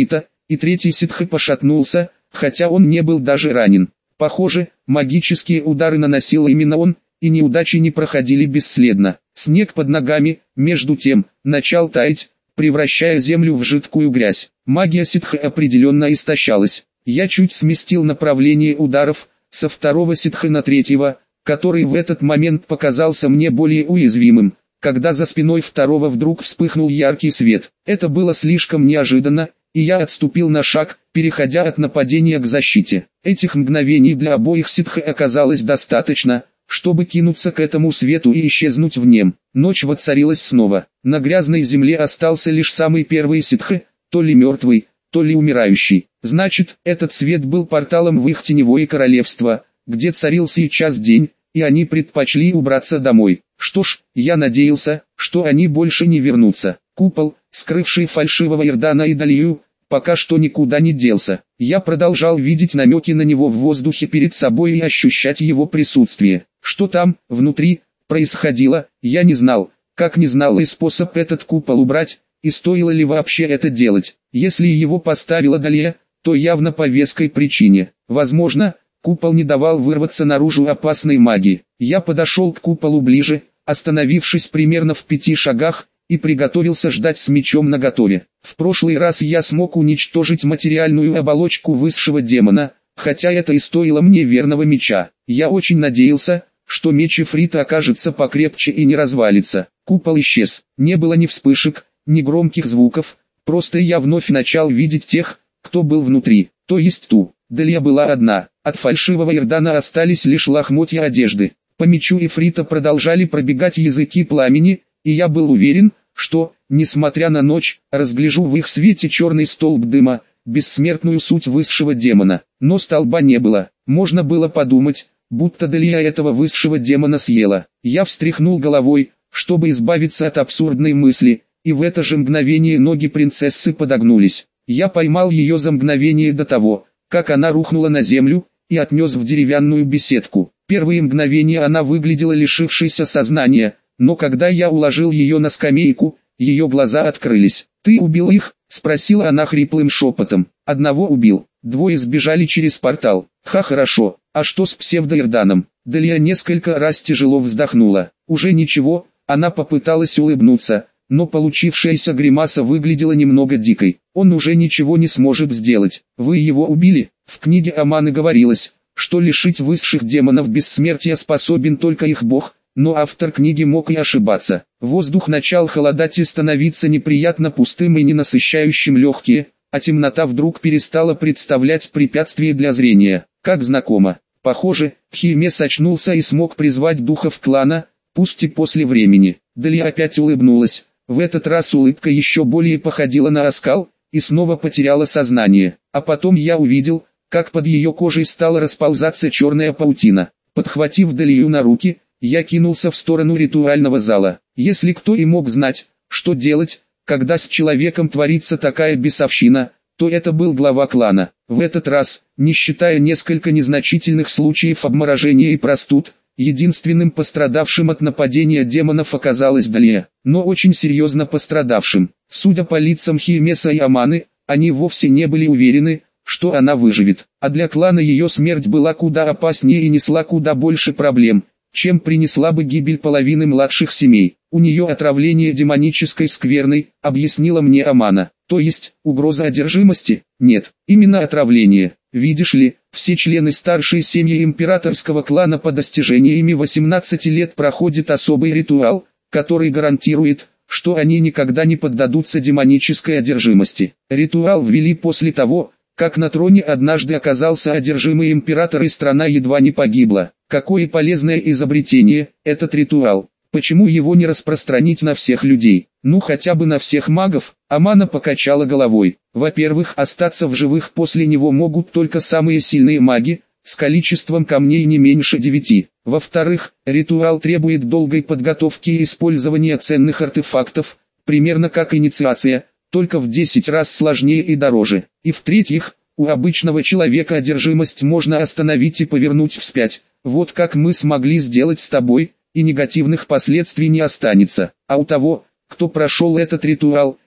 [SPEAKER 1] и третий ситхи пошатнулся, хотя он не был даже ранен. Похоже, магические удары наносил именно он, и неудачи не проходили бесследно. Снег под ногами, между тем, начал таять, превращая землю в жидкую грязь. Магия ситхи определенно истощалась. Я чуть сместил направление ударов, со второго ситхи на третьего, который в этот момент показался мне более уязвимым, когда за спиной второго вдруг вспыхнул яркий свет. Это было слишком неожиданно, и я отступил на шаг, переходя от нападения к защите. Этих мгновений для обоих ситхи оказалось достаточно, чтобы кинуться к этому свету и исчезнуть в нем. Ночь воцарилась снова. На грязной земле остался лишь самый первый ситхи, то ли мертвый, то ли умирающий. Значит, этот свет был порталом в их теневое королевство, где царил сейчас день, и они предпочли убраться домой. Что ж, я надеялся, что они больше не вернутся. Купол, скрывший фальшивого Ирдана и Далию, пока что никуда не делся. Я продолжал видеть намеки на него в воздухе перед собой и ощущать его присутствие. Что там, внутри, происходило, я не знал, как не знал и способ этот купол убрать, и стоило ли вообще это делать. Если его поставила Далия, то явно по веской причине. Возможно, купол не давал вырваться наружу опасной магии. Я подошел к куполу ближе, остановившись примерно в пяти шагах, и приготовился ждать с мечом наготове. В прошлый раз я смог уничтожить материальную оболочку высшего демона, хотя это и стоило мне верного меча. Я очень надеялся, что меч Ифрита окажется покрепче и не развалится. Купол исчез. Не было ни вспышек, ни громких звуков, просто я вновь начал видеть тех, кто был внутри, то есть ту. Далия была одна, от фальшивого Ирдана остались лишь лохмотья одежды. По мечу Ифрита продолжали пробегать языки пламени, и я был уверен, что, несмотря на ночь, разгляжу в их свете черный столб дыма, бессмертную суть высшего демона. Но столба не было. Можно было подумать, будто Далия этого высшего демона съела. Я встряхнул головой, чтобы избавиться от абсурдной мысли, и в это же мгновение ноги принцессы подогнулись. Я поймал ее за мгновение до того, как она рухнула на землю, и отнес в деревянную беседку. Первые мгновения она выглядела лишившейся сознания, но когда я уложил ее на скамейку, ее глаза открылись. «Ты убил их?» – спросила она хриплым шепотом. «Одного убил, двое сбежали через портал». «Ха, хорошо, а что с псевдоирданом?» Далия несколько раз тяжело вздохнула. «Уже ничего», она попыталась улыбнуться, но получившаяся гримаса выглядела немного дикой. «Он уже ничего не сможет сделать. Вы его убили?» В книге Аманы говорилось, что лишить высших демонов бессмертия способен только их бог, но автор книги мог и ошибаться. Воздух начал холодать и становиться неприятно пустым и ненасыщающим легкие, а темнота вдруг перестала представлять препятствие для зрения. Как знакомо. Похоже, Химес очнулся и смог призвать духов клана, пусть и после времени. Далия опять улыбнулась. В этот раз улыбка еще более походила на оскал, и снова потеряла сознание. А потом я увидел, как под ее кожей стала расползаться черная паутина. Подхватив Далию на руки, я кинулся в сторону ритуального зала. Если кто и мог знать, что делать, когда с человеком творится такая бесовщина, то это был глава клана. В этот раз, не считая несколько незначительных случаев обморожения и простуд, единственным пострадавшим от нападения демонов оказалась Далия, но очень серьезно пострадавшим. Судя по лицам Химеса и Аманы, они вовсе не были уверены, что она выживет, а для клана ее смерть была куда опаснее и несла куда больше проблем, чем принесла бы гибель половины младших семей. У нее отравление демонической скверной, объяснила мне Амана. То есть, угроза одержимости? Нет, именно отравление. Видишь ли, все члены старшей семьи императорского клана по достижениями восемнадцати лет проходят особый ритуал, который гарантирует, что они никогда не поддадутся демонической одержимости. Ритуал ввели после того, как на троне однажды оказался одержимый император и страна едва не погибла. Какое полезное изобретение этот ритуал. Почему его не распространить на всех людей? Ну хотя бы на всех магов? Амана покачала головой. Во-первых, остаться в живых после него могут только самые сильные маги, с количеством камней не меньше девяти. Во-вторых, ритуал требует долгой подготовки и использования ценных артефактов, примерно как инициация, только в десять раз сложнее и дороже. И в-третьих, у обычного человека одержимость можно остановить и повернуть вспять, вот как мы смогли сделать с тобой, и негативных последствий не останется. А у того, кто прошел этот ритуал,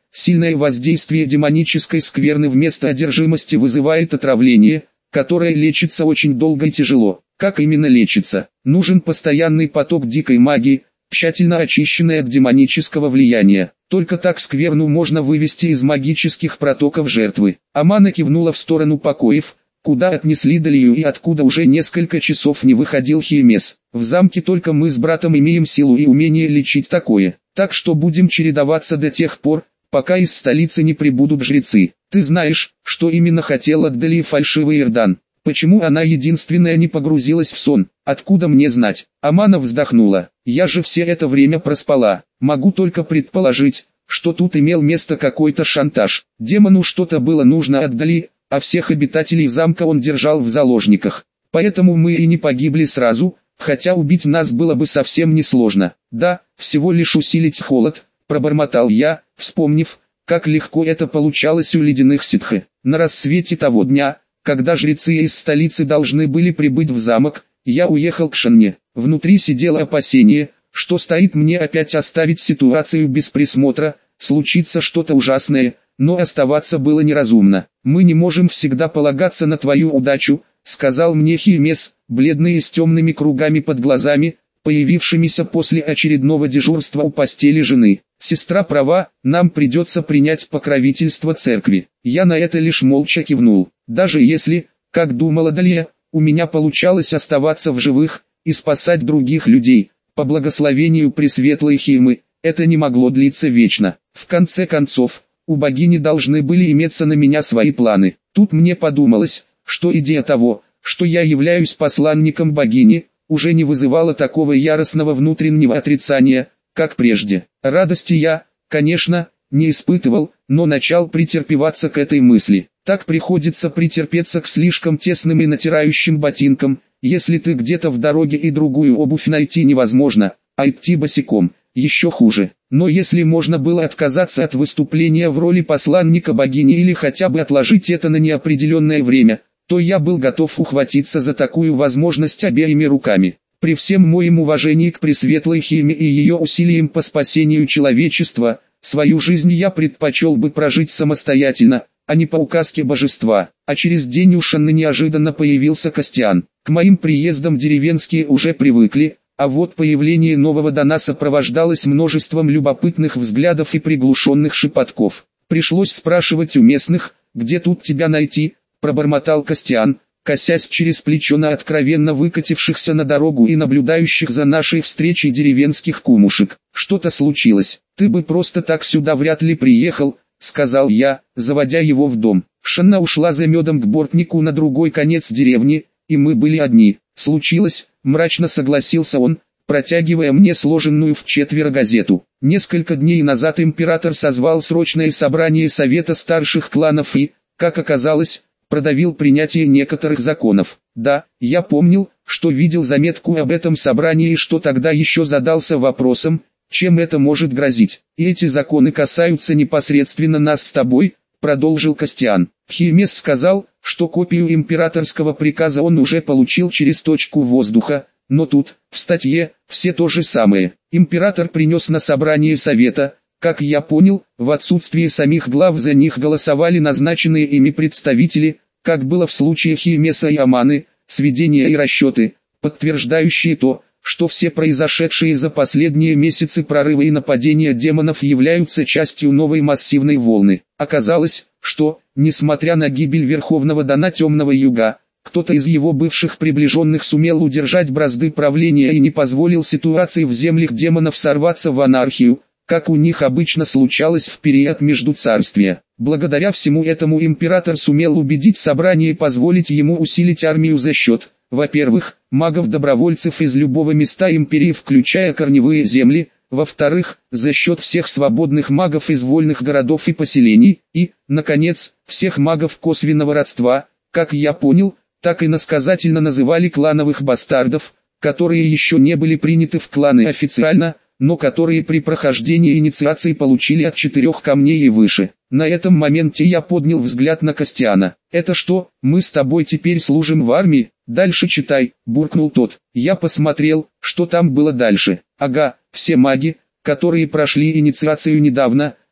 [SPEAKER 1] Сильное воздействие демонической скверны вместо одержимости вызывает отравление, которое лечится очень долго и тяжело. Как именно лечится? Нужен постоянный поток дикой магии, тщательно очищенный от демонического влияния. Только так скверну можно вывести из магических протоков жертвы. Амана кивнула в сторону покоев, куда отнесли Далию и откуда уже несколько часов не выходил Хиемес. В замке только мы с братом имеем силу и умение лечить такое, так что будем чередоваться до тех пор, пока из столицы не прибудут жрецы. Ты знаешь, что именно хотел от Далии фальшивый Ирдан? Почему она единственная не погрузилась в сон? Откуда мне знать? Амана вздохнула. Я же все это время проспала. Могу только предположить, что тут имел место какой-то шантаж. Демону что-то было нужно от Далии, а всех обитателей замка он держал в заложниках. Поэтому мы и не погибли сразу, хотя убить нас было бы совсем несложно. Да, всего лишь усилить холод, пробормотал я, вспомнив, как легко это получалось у ледяных ситхи. На рассвете того дня, когда жрецы из столицы должны были прибыть в замок, я уехал к Шанне. Внутри сидело опасение, что стоит мне опять оставить ситуацию без присмотра, случится что-то ужасное, но оставаться было неразумно. «Мы не можем всегда полагаться на твою удачу», — сказал мне Хиемес, бледный и с темными кругами под глазами, появившимися после очередного дежурства у постели жены. «Сестра права, нам придется принять покровительство церкви». Я на это лишь молча кивнул. Даже если, как думала Далия, у меня получалось оставаться в живых и спасать других людей, по благословению Пресветлой Хиемы, это не могло длиться вечно. В конце концов, у богини должны были иметься на меня свои планы. Тут мне подумалось, что идея того, что я являюсь посланником богини, уже не вызывала такого яростного внутреннего отрицания, как прежде. Радости я, конечно, не испытывал, но начал претерпеваться к этой мысли. Так приходится претерпеться к слишком тесным и натирающим ботинкам, если ты где-то в дороге и другую обувь найти невозможно, а идти босиком еще хуже. Но если можно было отказаться от выступления в роли посланника богини или хотя бы отложить это на неопределенное время, то я был готов ухватиться за такую возможность обеими руками. При всем моем уважении к Пресветлой Хиеме и ее усилиям по спасению человечества, свою жизнь я предпочел бы прожить самостоятельно, а не по указке божества. А через день у Шанны неожиданно появился Костян. К моим приездам деревенские уже привыкли, а вот появление нового Дана сопровождалось множеством любопытных взглядов и приглушенных шепотков. Пришлось спрашивать у местных, где тут тебя найти, пробормотал Костян, косясь через плечо на откровенно выкатившихся на дорогу и наблюдающих за нашей встречей деревенских кумушек. Что-то случилось, ты бы просто так сюда вряд ли приехал, сказал я, заводя его в дом. Шанна ушла за медом к бортнику на другой конец деревни, и мы были одни. Случилось, мрачно согласился он, протягивая мне сложенную в четверо газету. Несколько дней назад император созвал срочное собрание совета старших кланов и, как оказалось, продавил принятие некоторых законов. Да, я помнил, что видел заметку об этом собрании и что тогда еще задался вопросом, чем это может грозить. И эти законы касаются непосредственно нас с тобой, продолжил Костян. Хиемес сказал, что копию императорского приказа он уже получил через точку воздуха, но тут, в статье, все то же самое. Император принес на собрание совета, как я понял, в отсутствие самих глав за них голосовали назначенные ими представители, как было в случае Хиемеса и Аманы, сведения и расчеты, подтверждающие то, что все произошедшие за последние месяцы прорывы и нападения демонов являются частью новой массивной волны. Оказалось, что, несмотря на гибель Верховного Дана Темного Юга, кто-то из его бывших приближенных сумел удержать бразды правления и не позволил ситуации в землях демонов сорваться в анархию, как у них обычно случалось в период Междуцарствия. Благодаря всему этому император сумел убедить собрание позволить ему усилить армию за счет, во-первых, магов-добровольцев из любого места империи, включая корневые земли, во-вторых, за счет всех свободных магов из вольных городов и поселений, и, наконец, всех магов косвенного родства, как я понял, так иносказательно называли клановых бастардов, которые еще не были приняты в кланы официально, но которые при прохождении инициации получили от четырех камней и выше. На этом моменте я поднял взгляд на Костяна. «Это что, мы с тобой теперь служим в армии? Дальше читай», — буркнул тот. Я посмотрел, что там было дальше. Ага, все маги, которые прошли инициацию недавно,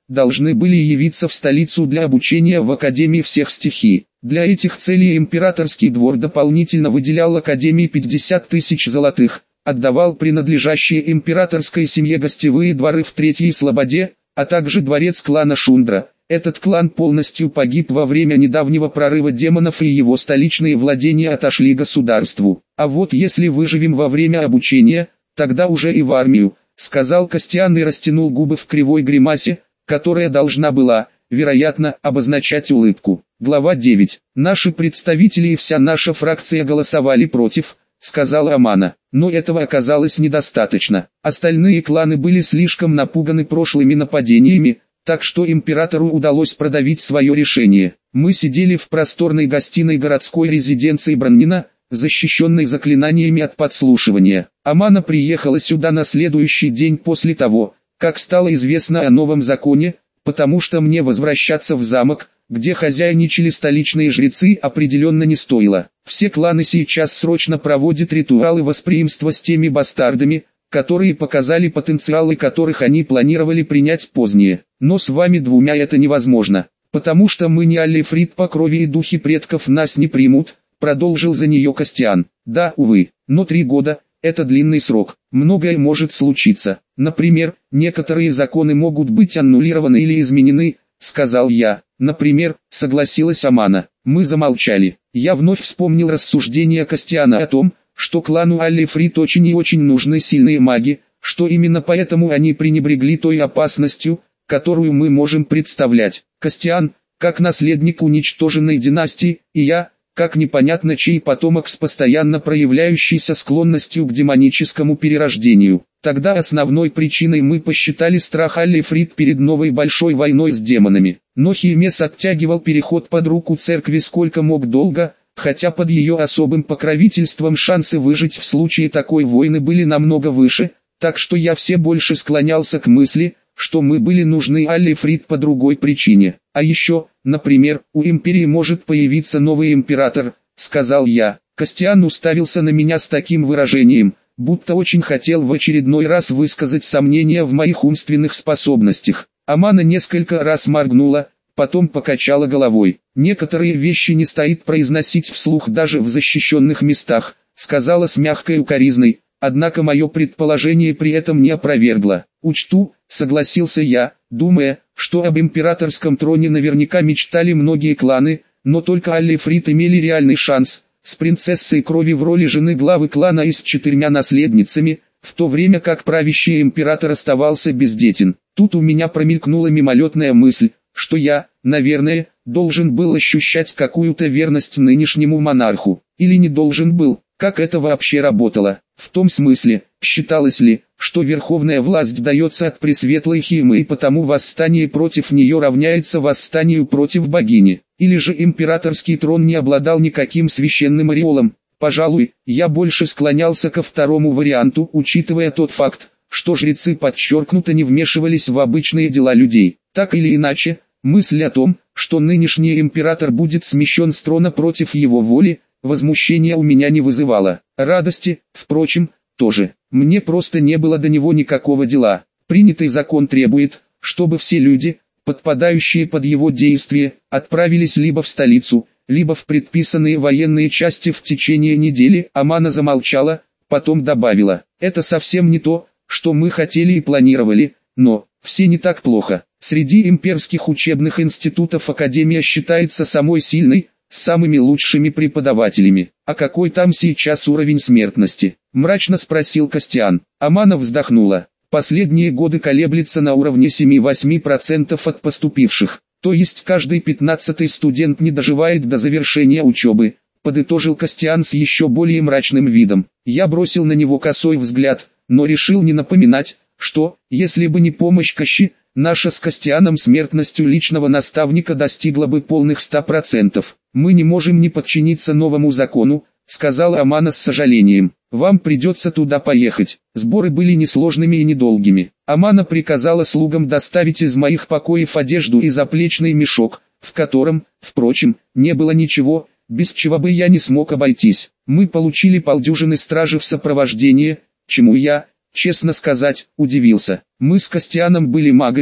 [SPEAKER 1] должны были явиться в столицу для обучения в Академии всех стихий. Для этих целей императорский двор дополнительно выделял Академии пятьдесят тысяч золотых, отдавал принадлежащие императорской семье гостевые дворы в Третьей Слободе, а также дворец клана Шундра. Этот клан полностью погиб во время недавнего прорыва демонов, и его столичные владения отошли государству. А вот если выживем во время обучения, тогда уже и в армию, сказал Костян и растянул губы в кривой гримасе, которая должна была, вероятно, обозначать улыбку. Глава девять. Наши представители и вся наша фракция голосовали против, сказала Амана. Но этого оказалось недостаточно. Остальные кланы были слишком напуганы прошлыми нападениями, так что императору удалось продавить свое решение. Мы сидели в просторной гостиной городской резиденции Браннина, защищенной заклинаниями от подслушивания. Амана приехала сюда на следующий день после того, как стало известно о новом законе, потому что мне возвращаться в замок, где хозяйничали столичные жрецы, определенно не стоило. Все кланы сейчас срочно проводят ритуалы восприимства с теми бастардами, которые показали потенциал и которых они планировали принять позднее. Но с вами двумя это невозможно, потому что мы не Аллифрид по крови, и духи предков нас не примут, продолжил за нее Костян. Да, увы, но три года – это длинный срок, многое может случиться. Например, некоторые законы могут быть аннулированы или изменены, сказал я. Например, согласилась Амана. Мы замолчали. Я вновь вспомнил рассуждения Костяна о том, что клану Аллифрид очень и очень нужны сильные маги, что именно поэтому они пренебрегли той опасностью, которую мы можем представлять. Костян, как наследник уничтоженной династии, и я, как непонятно чей потомок с постоянно проявляющейся склонностью к демоническому перерождению. Тогда основной причиной мы посчитали страх Аллифрид перед новой большой войной с демонами. Но Химес оттягивал переход под руку церкви сколько мог долго, хотя под ее особым покровительством шансы выжить в случае такой войны были намного выше, так что я все больше склонялся к мысли, что мы были нужны Аллифрид по другой причине. А еще, например, у империи может появиться новый император, сказал я. Костян уставился на меня с таким выражением, будто очень хотел в очередной раз высказать сомнения в моих умственных способностях. Амана несколько раз моргнула, потом покачала головой. Некоторые вещи не стоит произносить вслух даже в защищенных местах, сказала с мягкой укоризной, однако мое предположение при этом не опровергло. Учту, согласился я, думая, что об императорском троне наверняка мечтали многие кланы, но только Аллифрид имели реальный шанс, с принцессой крови в роли жены главы клана и с четырьмя наследницами, в то время как правящий император оставался бездетен. Тут у меня промелькнула мимолетная мысль, что я, наверное, должен был ощущать какую-то верность нынешнему монарху, или не должен был, как это вообще работало. В том смысле, считалось ли, что верховная власть дается от Пресветлой Химы и потому восстание против нее равняется восстанию против богини, или же императорский трон не обладал никаким священным ореолом. Пожалуй, я больше склонялся ко второму варианту, учитывая тот факт, что жрецы подчеркнуто не вмешивались в обычные дела людей. Так или иначе, мысль о том, что нынешний император будет смещен с трона против его воли, возмущения у меня не вызывало. Радости, впрочем, тоже. Мне просто не было до него никакого дела. Принятый закон требует, чтобы все люди, подпадающие под его действие, отправились либо в столицу, либо в предписанные военные части в течение недели. Амана замолчала, потом добавила: это совсем не то, что мы хотели и планировали, но все не так плохо. Среди имперских учебных институтов Академия считается самой сильной, с самыми лучшими преподавателями. А какой там сейчас уровень смертности? Мрачно спросил Костян. Амана вздохнула. Последние годы колеблется на уровне семь-восемь процентов от поступивших. То есть каждый пятнадцатый студент не доживает до завершения учебы, подытожил Костян с еще более мрачным видом. Я бросил на него косой взгляд, но решил не напоминать, что, если бы не помощь Кощи, наша с Костяном смертностью личного наставника достигла бы полных ста процентов. Мы не можем не подчиниться новому закону, сказала Амана с сожалением. Вам придется туда поехать. Сборы были несложными и недолгими. Амана приказала слугам доставить из моих покоев одежду и заплечный мешок, в котором, впрочем, не было ничего, без чего бы я не смог обойтись. Мы получили полдюжины стражи в сопровождении, чему я, честно сказать, удивился. Мы с Костяном были магами,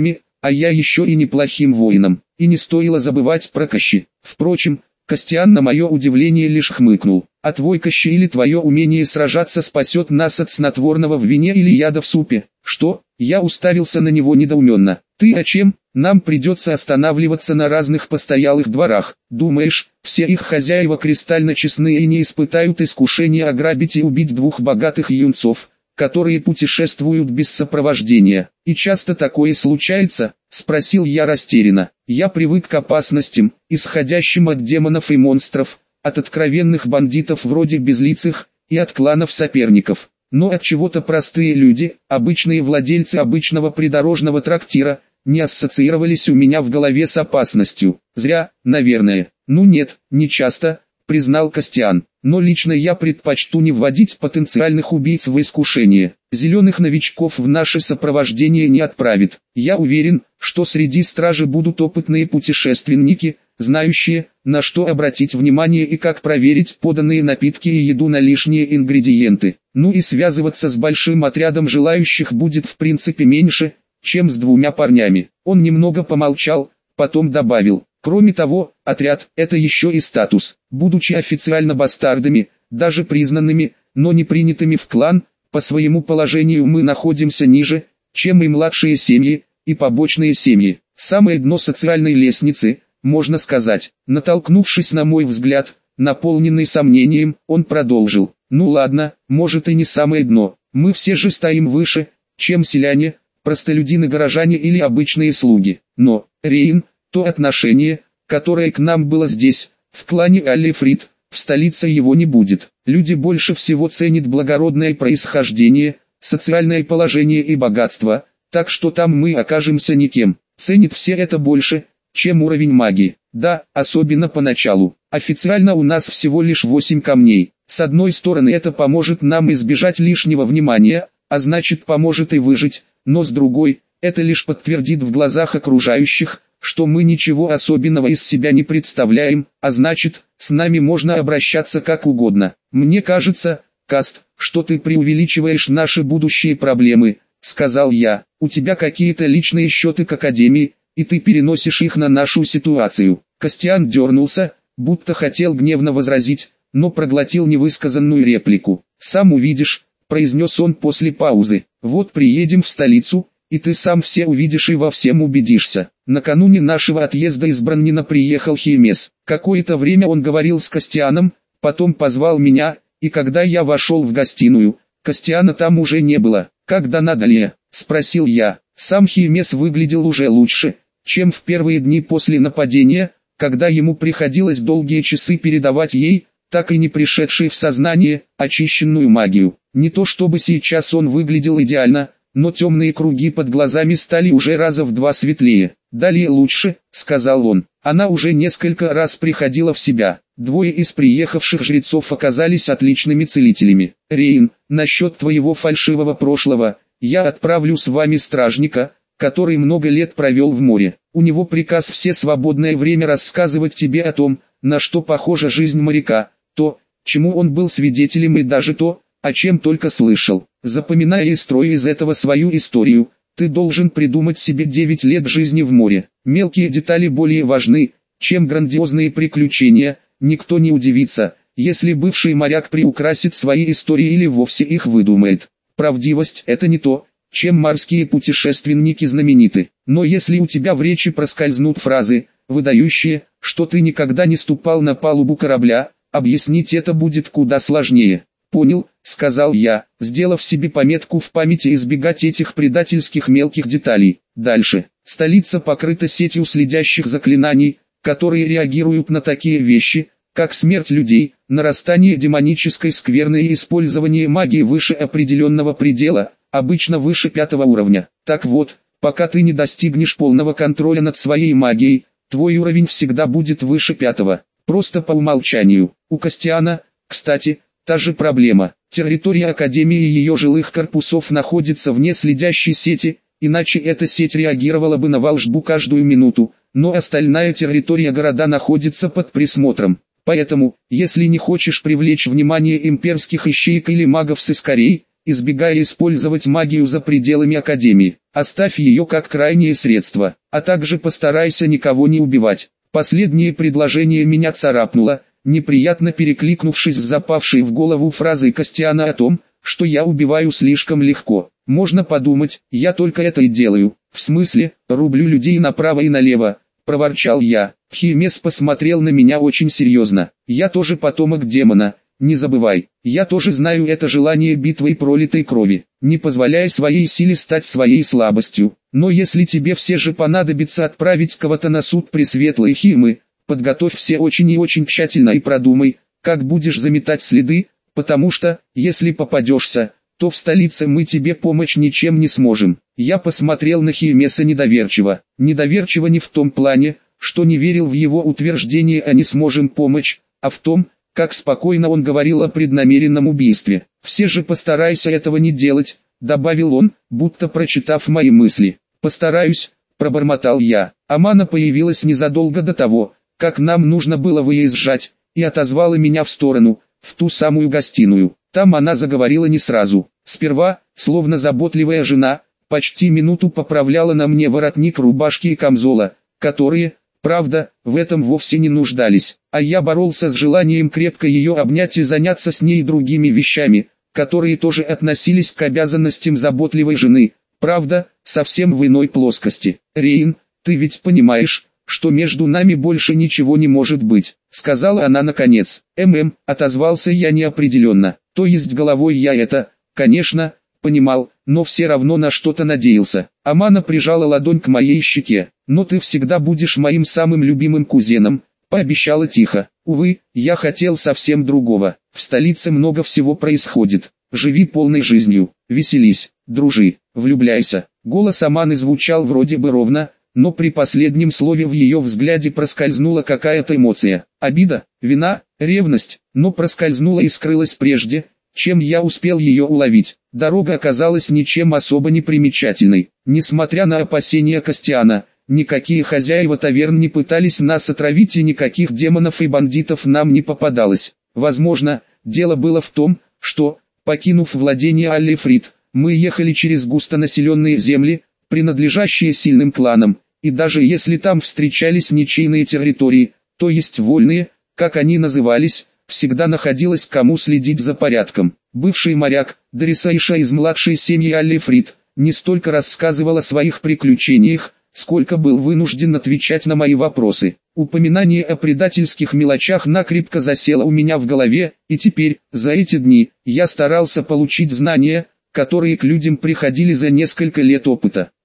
[SPEAKER 1] а я еще и неплохим воином. И не стоило забывать про Кощи. Впрочем, Костян на мое удивление лишь хмыкнул. А твой Кощи или твое умение сражаться спасет нас от снотворного в вине или яда в супе? Что? Я уставился на него недоуменно. Ты о чем? Нам придется останавливаться на разных постоялых дворах. Думаешь, все их хозяева кристально честные и не испытают искушения ограбить и убить двух богатых юнцов, которые путешествуют без сопровождения? И часто такое случается? Спросил я растерянно. Я привык к опасностям, исходящим от демонов и монстров, от откровенных бандитов вроде безлицых, и от кланов соперников. Но от чего-то простые люди, обычные владельцы обычного придорожного трактира, не ассоциировались у меня в голове с опасностью. Зря, наверное. Ну нет, не часто, признал Костян. Но лично я предпочту не вводить потенциальных убийц в искушение. Зеленых новичков в наше сопровождение не отправит. Я уверен, что среди стражи будут опытные путешественники, знающие, на что обратить внимание и как проверить поданные напитки и еду на лишние ингредиенты. Ну и связываться с большим отрядом желающих будет в принципе меньше, чем с двумя парнями. Он немного помолчал, потом добавил: кроме того, отряд – это еще и статус. Будучи официально бастардами, даже признанными, но не принятыми в клан, по своему положению мы находимся ниже, чем и младшие семьи, и побочные семьи. Самое дно социальной лестницы, можно сказать. Натолкнувшись на мой взгляд, наполненный сомнением, он продолжил: ну ладно, может и не самое дно. Мы все же стоим выше, чем селяне, простолюдины-горожане или обычные слуги. Но, Рейн, то отношение, которое к нам было здесь, в клане Аллифрид, в столице его не будет. Люди больше всего ценят благородное происхождение, социальное положение и богатство, так что там мы окажемся никем. Ценят все это больше, чем уровень магии. Да, особенно поначалу. Официально у нас всего лишь восемь камней. С одной стороны это поможет нам избежать лишнего внимания, а значит поможет и выжить, но с другой, это лишь подтвердит в глазах окружающих, что мы ничего особенного из себя не представляем, а значит, с нами можно обращаться как угодно. Мне кажется, Каст, что ты преувеличиваешь наши будущие проблемы, сказал я. У тебя какие-то личные счеты к Академии, и ты переносишь их на нашу ситуацию. Костян дернулся, будто хотел гневно возразить, но проглотил невысказанную реплику. Сам увидишь, произнес он после паузы. Вот приедем в столицу, и ты сам все увидишь и во всем убедишься. Накануне нашего отъезда из Браннина приехал Хеймес. Какое-то время он говорил с Костяном, потом позвал меня, и когда я вошел в гостиную, Костяна там уже не было. «Как до Надалия?» – спросил я. Сам Хеймес выглядел уже лучше, чем в первые дни после нападения, когда ему приходилось долгие часы передавать ей, так и не пришедшей в сознание, очищенную магию. Не то чтобы сейчас он выглядел идеально, но темные круги под глазами стали уже раза в два светлее. «Далее лучше», — сказал он. Она уже несколько раз приходила в себя. Двое из приехавших жрецов оказались отличными целителями. «Рейн, насчет твоего фальшивого прошлого, я отправлю с вами стражника, который много лет провел в море. У него приказ все свободное время рассказывать тебе о том, на что похожа жизнь моряка, то, чему он был свидетелем и даже то, о чем только слышал. Запоминая и строя из этого свою историю, ты должен придумать себе девять лет жизни в море. Мелкие детали более важны, чем грандиозные приключения. Никто не удивится, если бывший моряк приукрасит свои истории или вовсе их выдумает. Правдивость – это не то, чем морские путешественники знамениты. Но если у тебя в речи проскользнут фразы, выдающие, что ты никогда не ступал на палубу корабля, объяснить это будет куда сложнее. «Понял», — сказал я, сделав себе пометку в памяти избегать этих предательских мелких деталей. Дальше. Столица покрыта сетью следящих заклинаний, которые реагируют на такие вещи, как смерть людей, нарастание демонической скверны и использование магии выше определенного предела, обычно выше пятого уровня. Так вот, пока ты не достигнешь полного контроля над своей магией, твой уровень всегда будет выше пятого. Просто по умолчанию. У Костяна, кстати, та же проблема. Территория Академии и ее жилых корпусов находится вне следящей сети, иначе эта сеть реагировала бы на волшбу каждую минуту, но остальная территория города находится под присмотром. Поэтому, если не хочешь привлечь внимание имперских ищеек или магов с искорей, избегая использовать магию за пределами Академии. Оставь ее как крайнее средство, а также постарайся никого не убивать. Последнее предложение меня царапнуло, неприятно перекликнувшись с запавшей в голову фразой Костяна о том, что я убиваю слишком легко. Можно подумать, я только это и делаю. В смысле, рублю людей направо и налево, проворчал я. Химес посмотрел на меня очень серьезно. Я тоже потомок демона, не забывай. Я тоже знаю это желание битвы и пролитой крови. Не позволяй своей силе стать своей слабостью. Но если тебе все же понадобится отправить кого-то на суд пресветлой Химы, подготовь все очень и очень тщательно и продумай, как будешь заметать следы, потому что, если попадешься, то в столице мы тебе помочь ничем не сможем. Я посмотрел на Химеса недоверчиво. Недоверчиво не в том плане, что не верил в его утверждение о «не сможем помочь», а в том, как спокойно он говорил о преднамеренном убийстве. «Все же постарайся этого не делать», — добавил он, будто прочитав мои мысли. «Постараюсь», — пробормотал я. Амана появилась незадолго до того, как нам нужно было выезжать, и отозвала меня в сторону, в ту самую гостиную. Там она заговорила не сразу. Сперва, словно заботливая жена, почти минуту поправляла на мне воротник рубашки и камзола, которые, правда, в этом вовсе не нуждались, а я боролся с желанием крепко ее обнять и заняться с ней другими вещами, которые тоже относились к обязанностям заботливой жены, правда, совсем в иной плоскости. «Рейн, ты ведь понимаешь, что между нами больше ничего не может быть», — сказала она наконец. «ММ», — отозвался я неопределенно, то есть головой я это, конечно, понимал, но все равно на что-то надеялся. Амана прижала ладонь к моей щеке. «Но ты всегда будешь моим самым любимым кузеном», — пообещала тихо. «Увы, я хотел совсем другого. В столице много всего происходит. Живи полной жизнью, веселись, дружи, влюбляйся». Голос Аманы звучал вроде бы ровно, но при последнем слове в ее взгляде проскользнула какая-то эмоция. Обида, вина, ревность, но проскользнула и скрылась прежде, чем я успел ее уловить. Дорога оказалась ничем особо не примечательной. Несмотря на опасения Костяна, никакие хозяева таверн не пытались нас отравить и никаких демонов и бандитов нам не попадалось. Возможно, дело было в том, что, покинув владение Аллифрид, мы ехали через густонаселенные земли, принадлежащие сильным кланам, и даже если там встречались ничейные территории, то есть вольные, как они назывались, всегда находилось кому следить за порядком. Бывший моряк, Дарисаиша из младшей семьи Аллифрид, не столько рассказывал о своих приключениях, сколько был вынужден отвечать на мои вопросы. Упоминание о предательских мелочах накрепко засело у меня в голове, и теперь, за эти дни, я старался получить знания, которые к людям приходили за несколько лет опыта.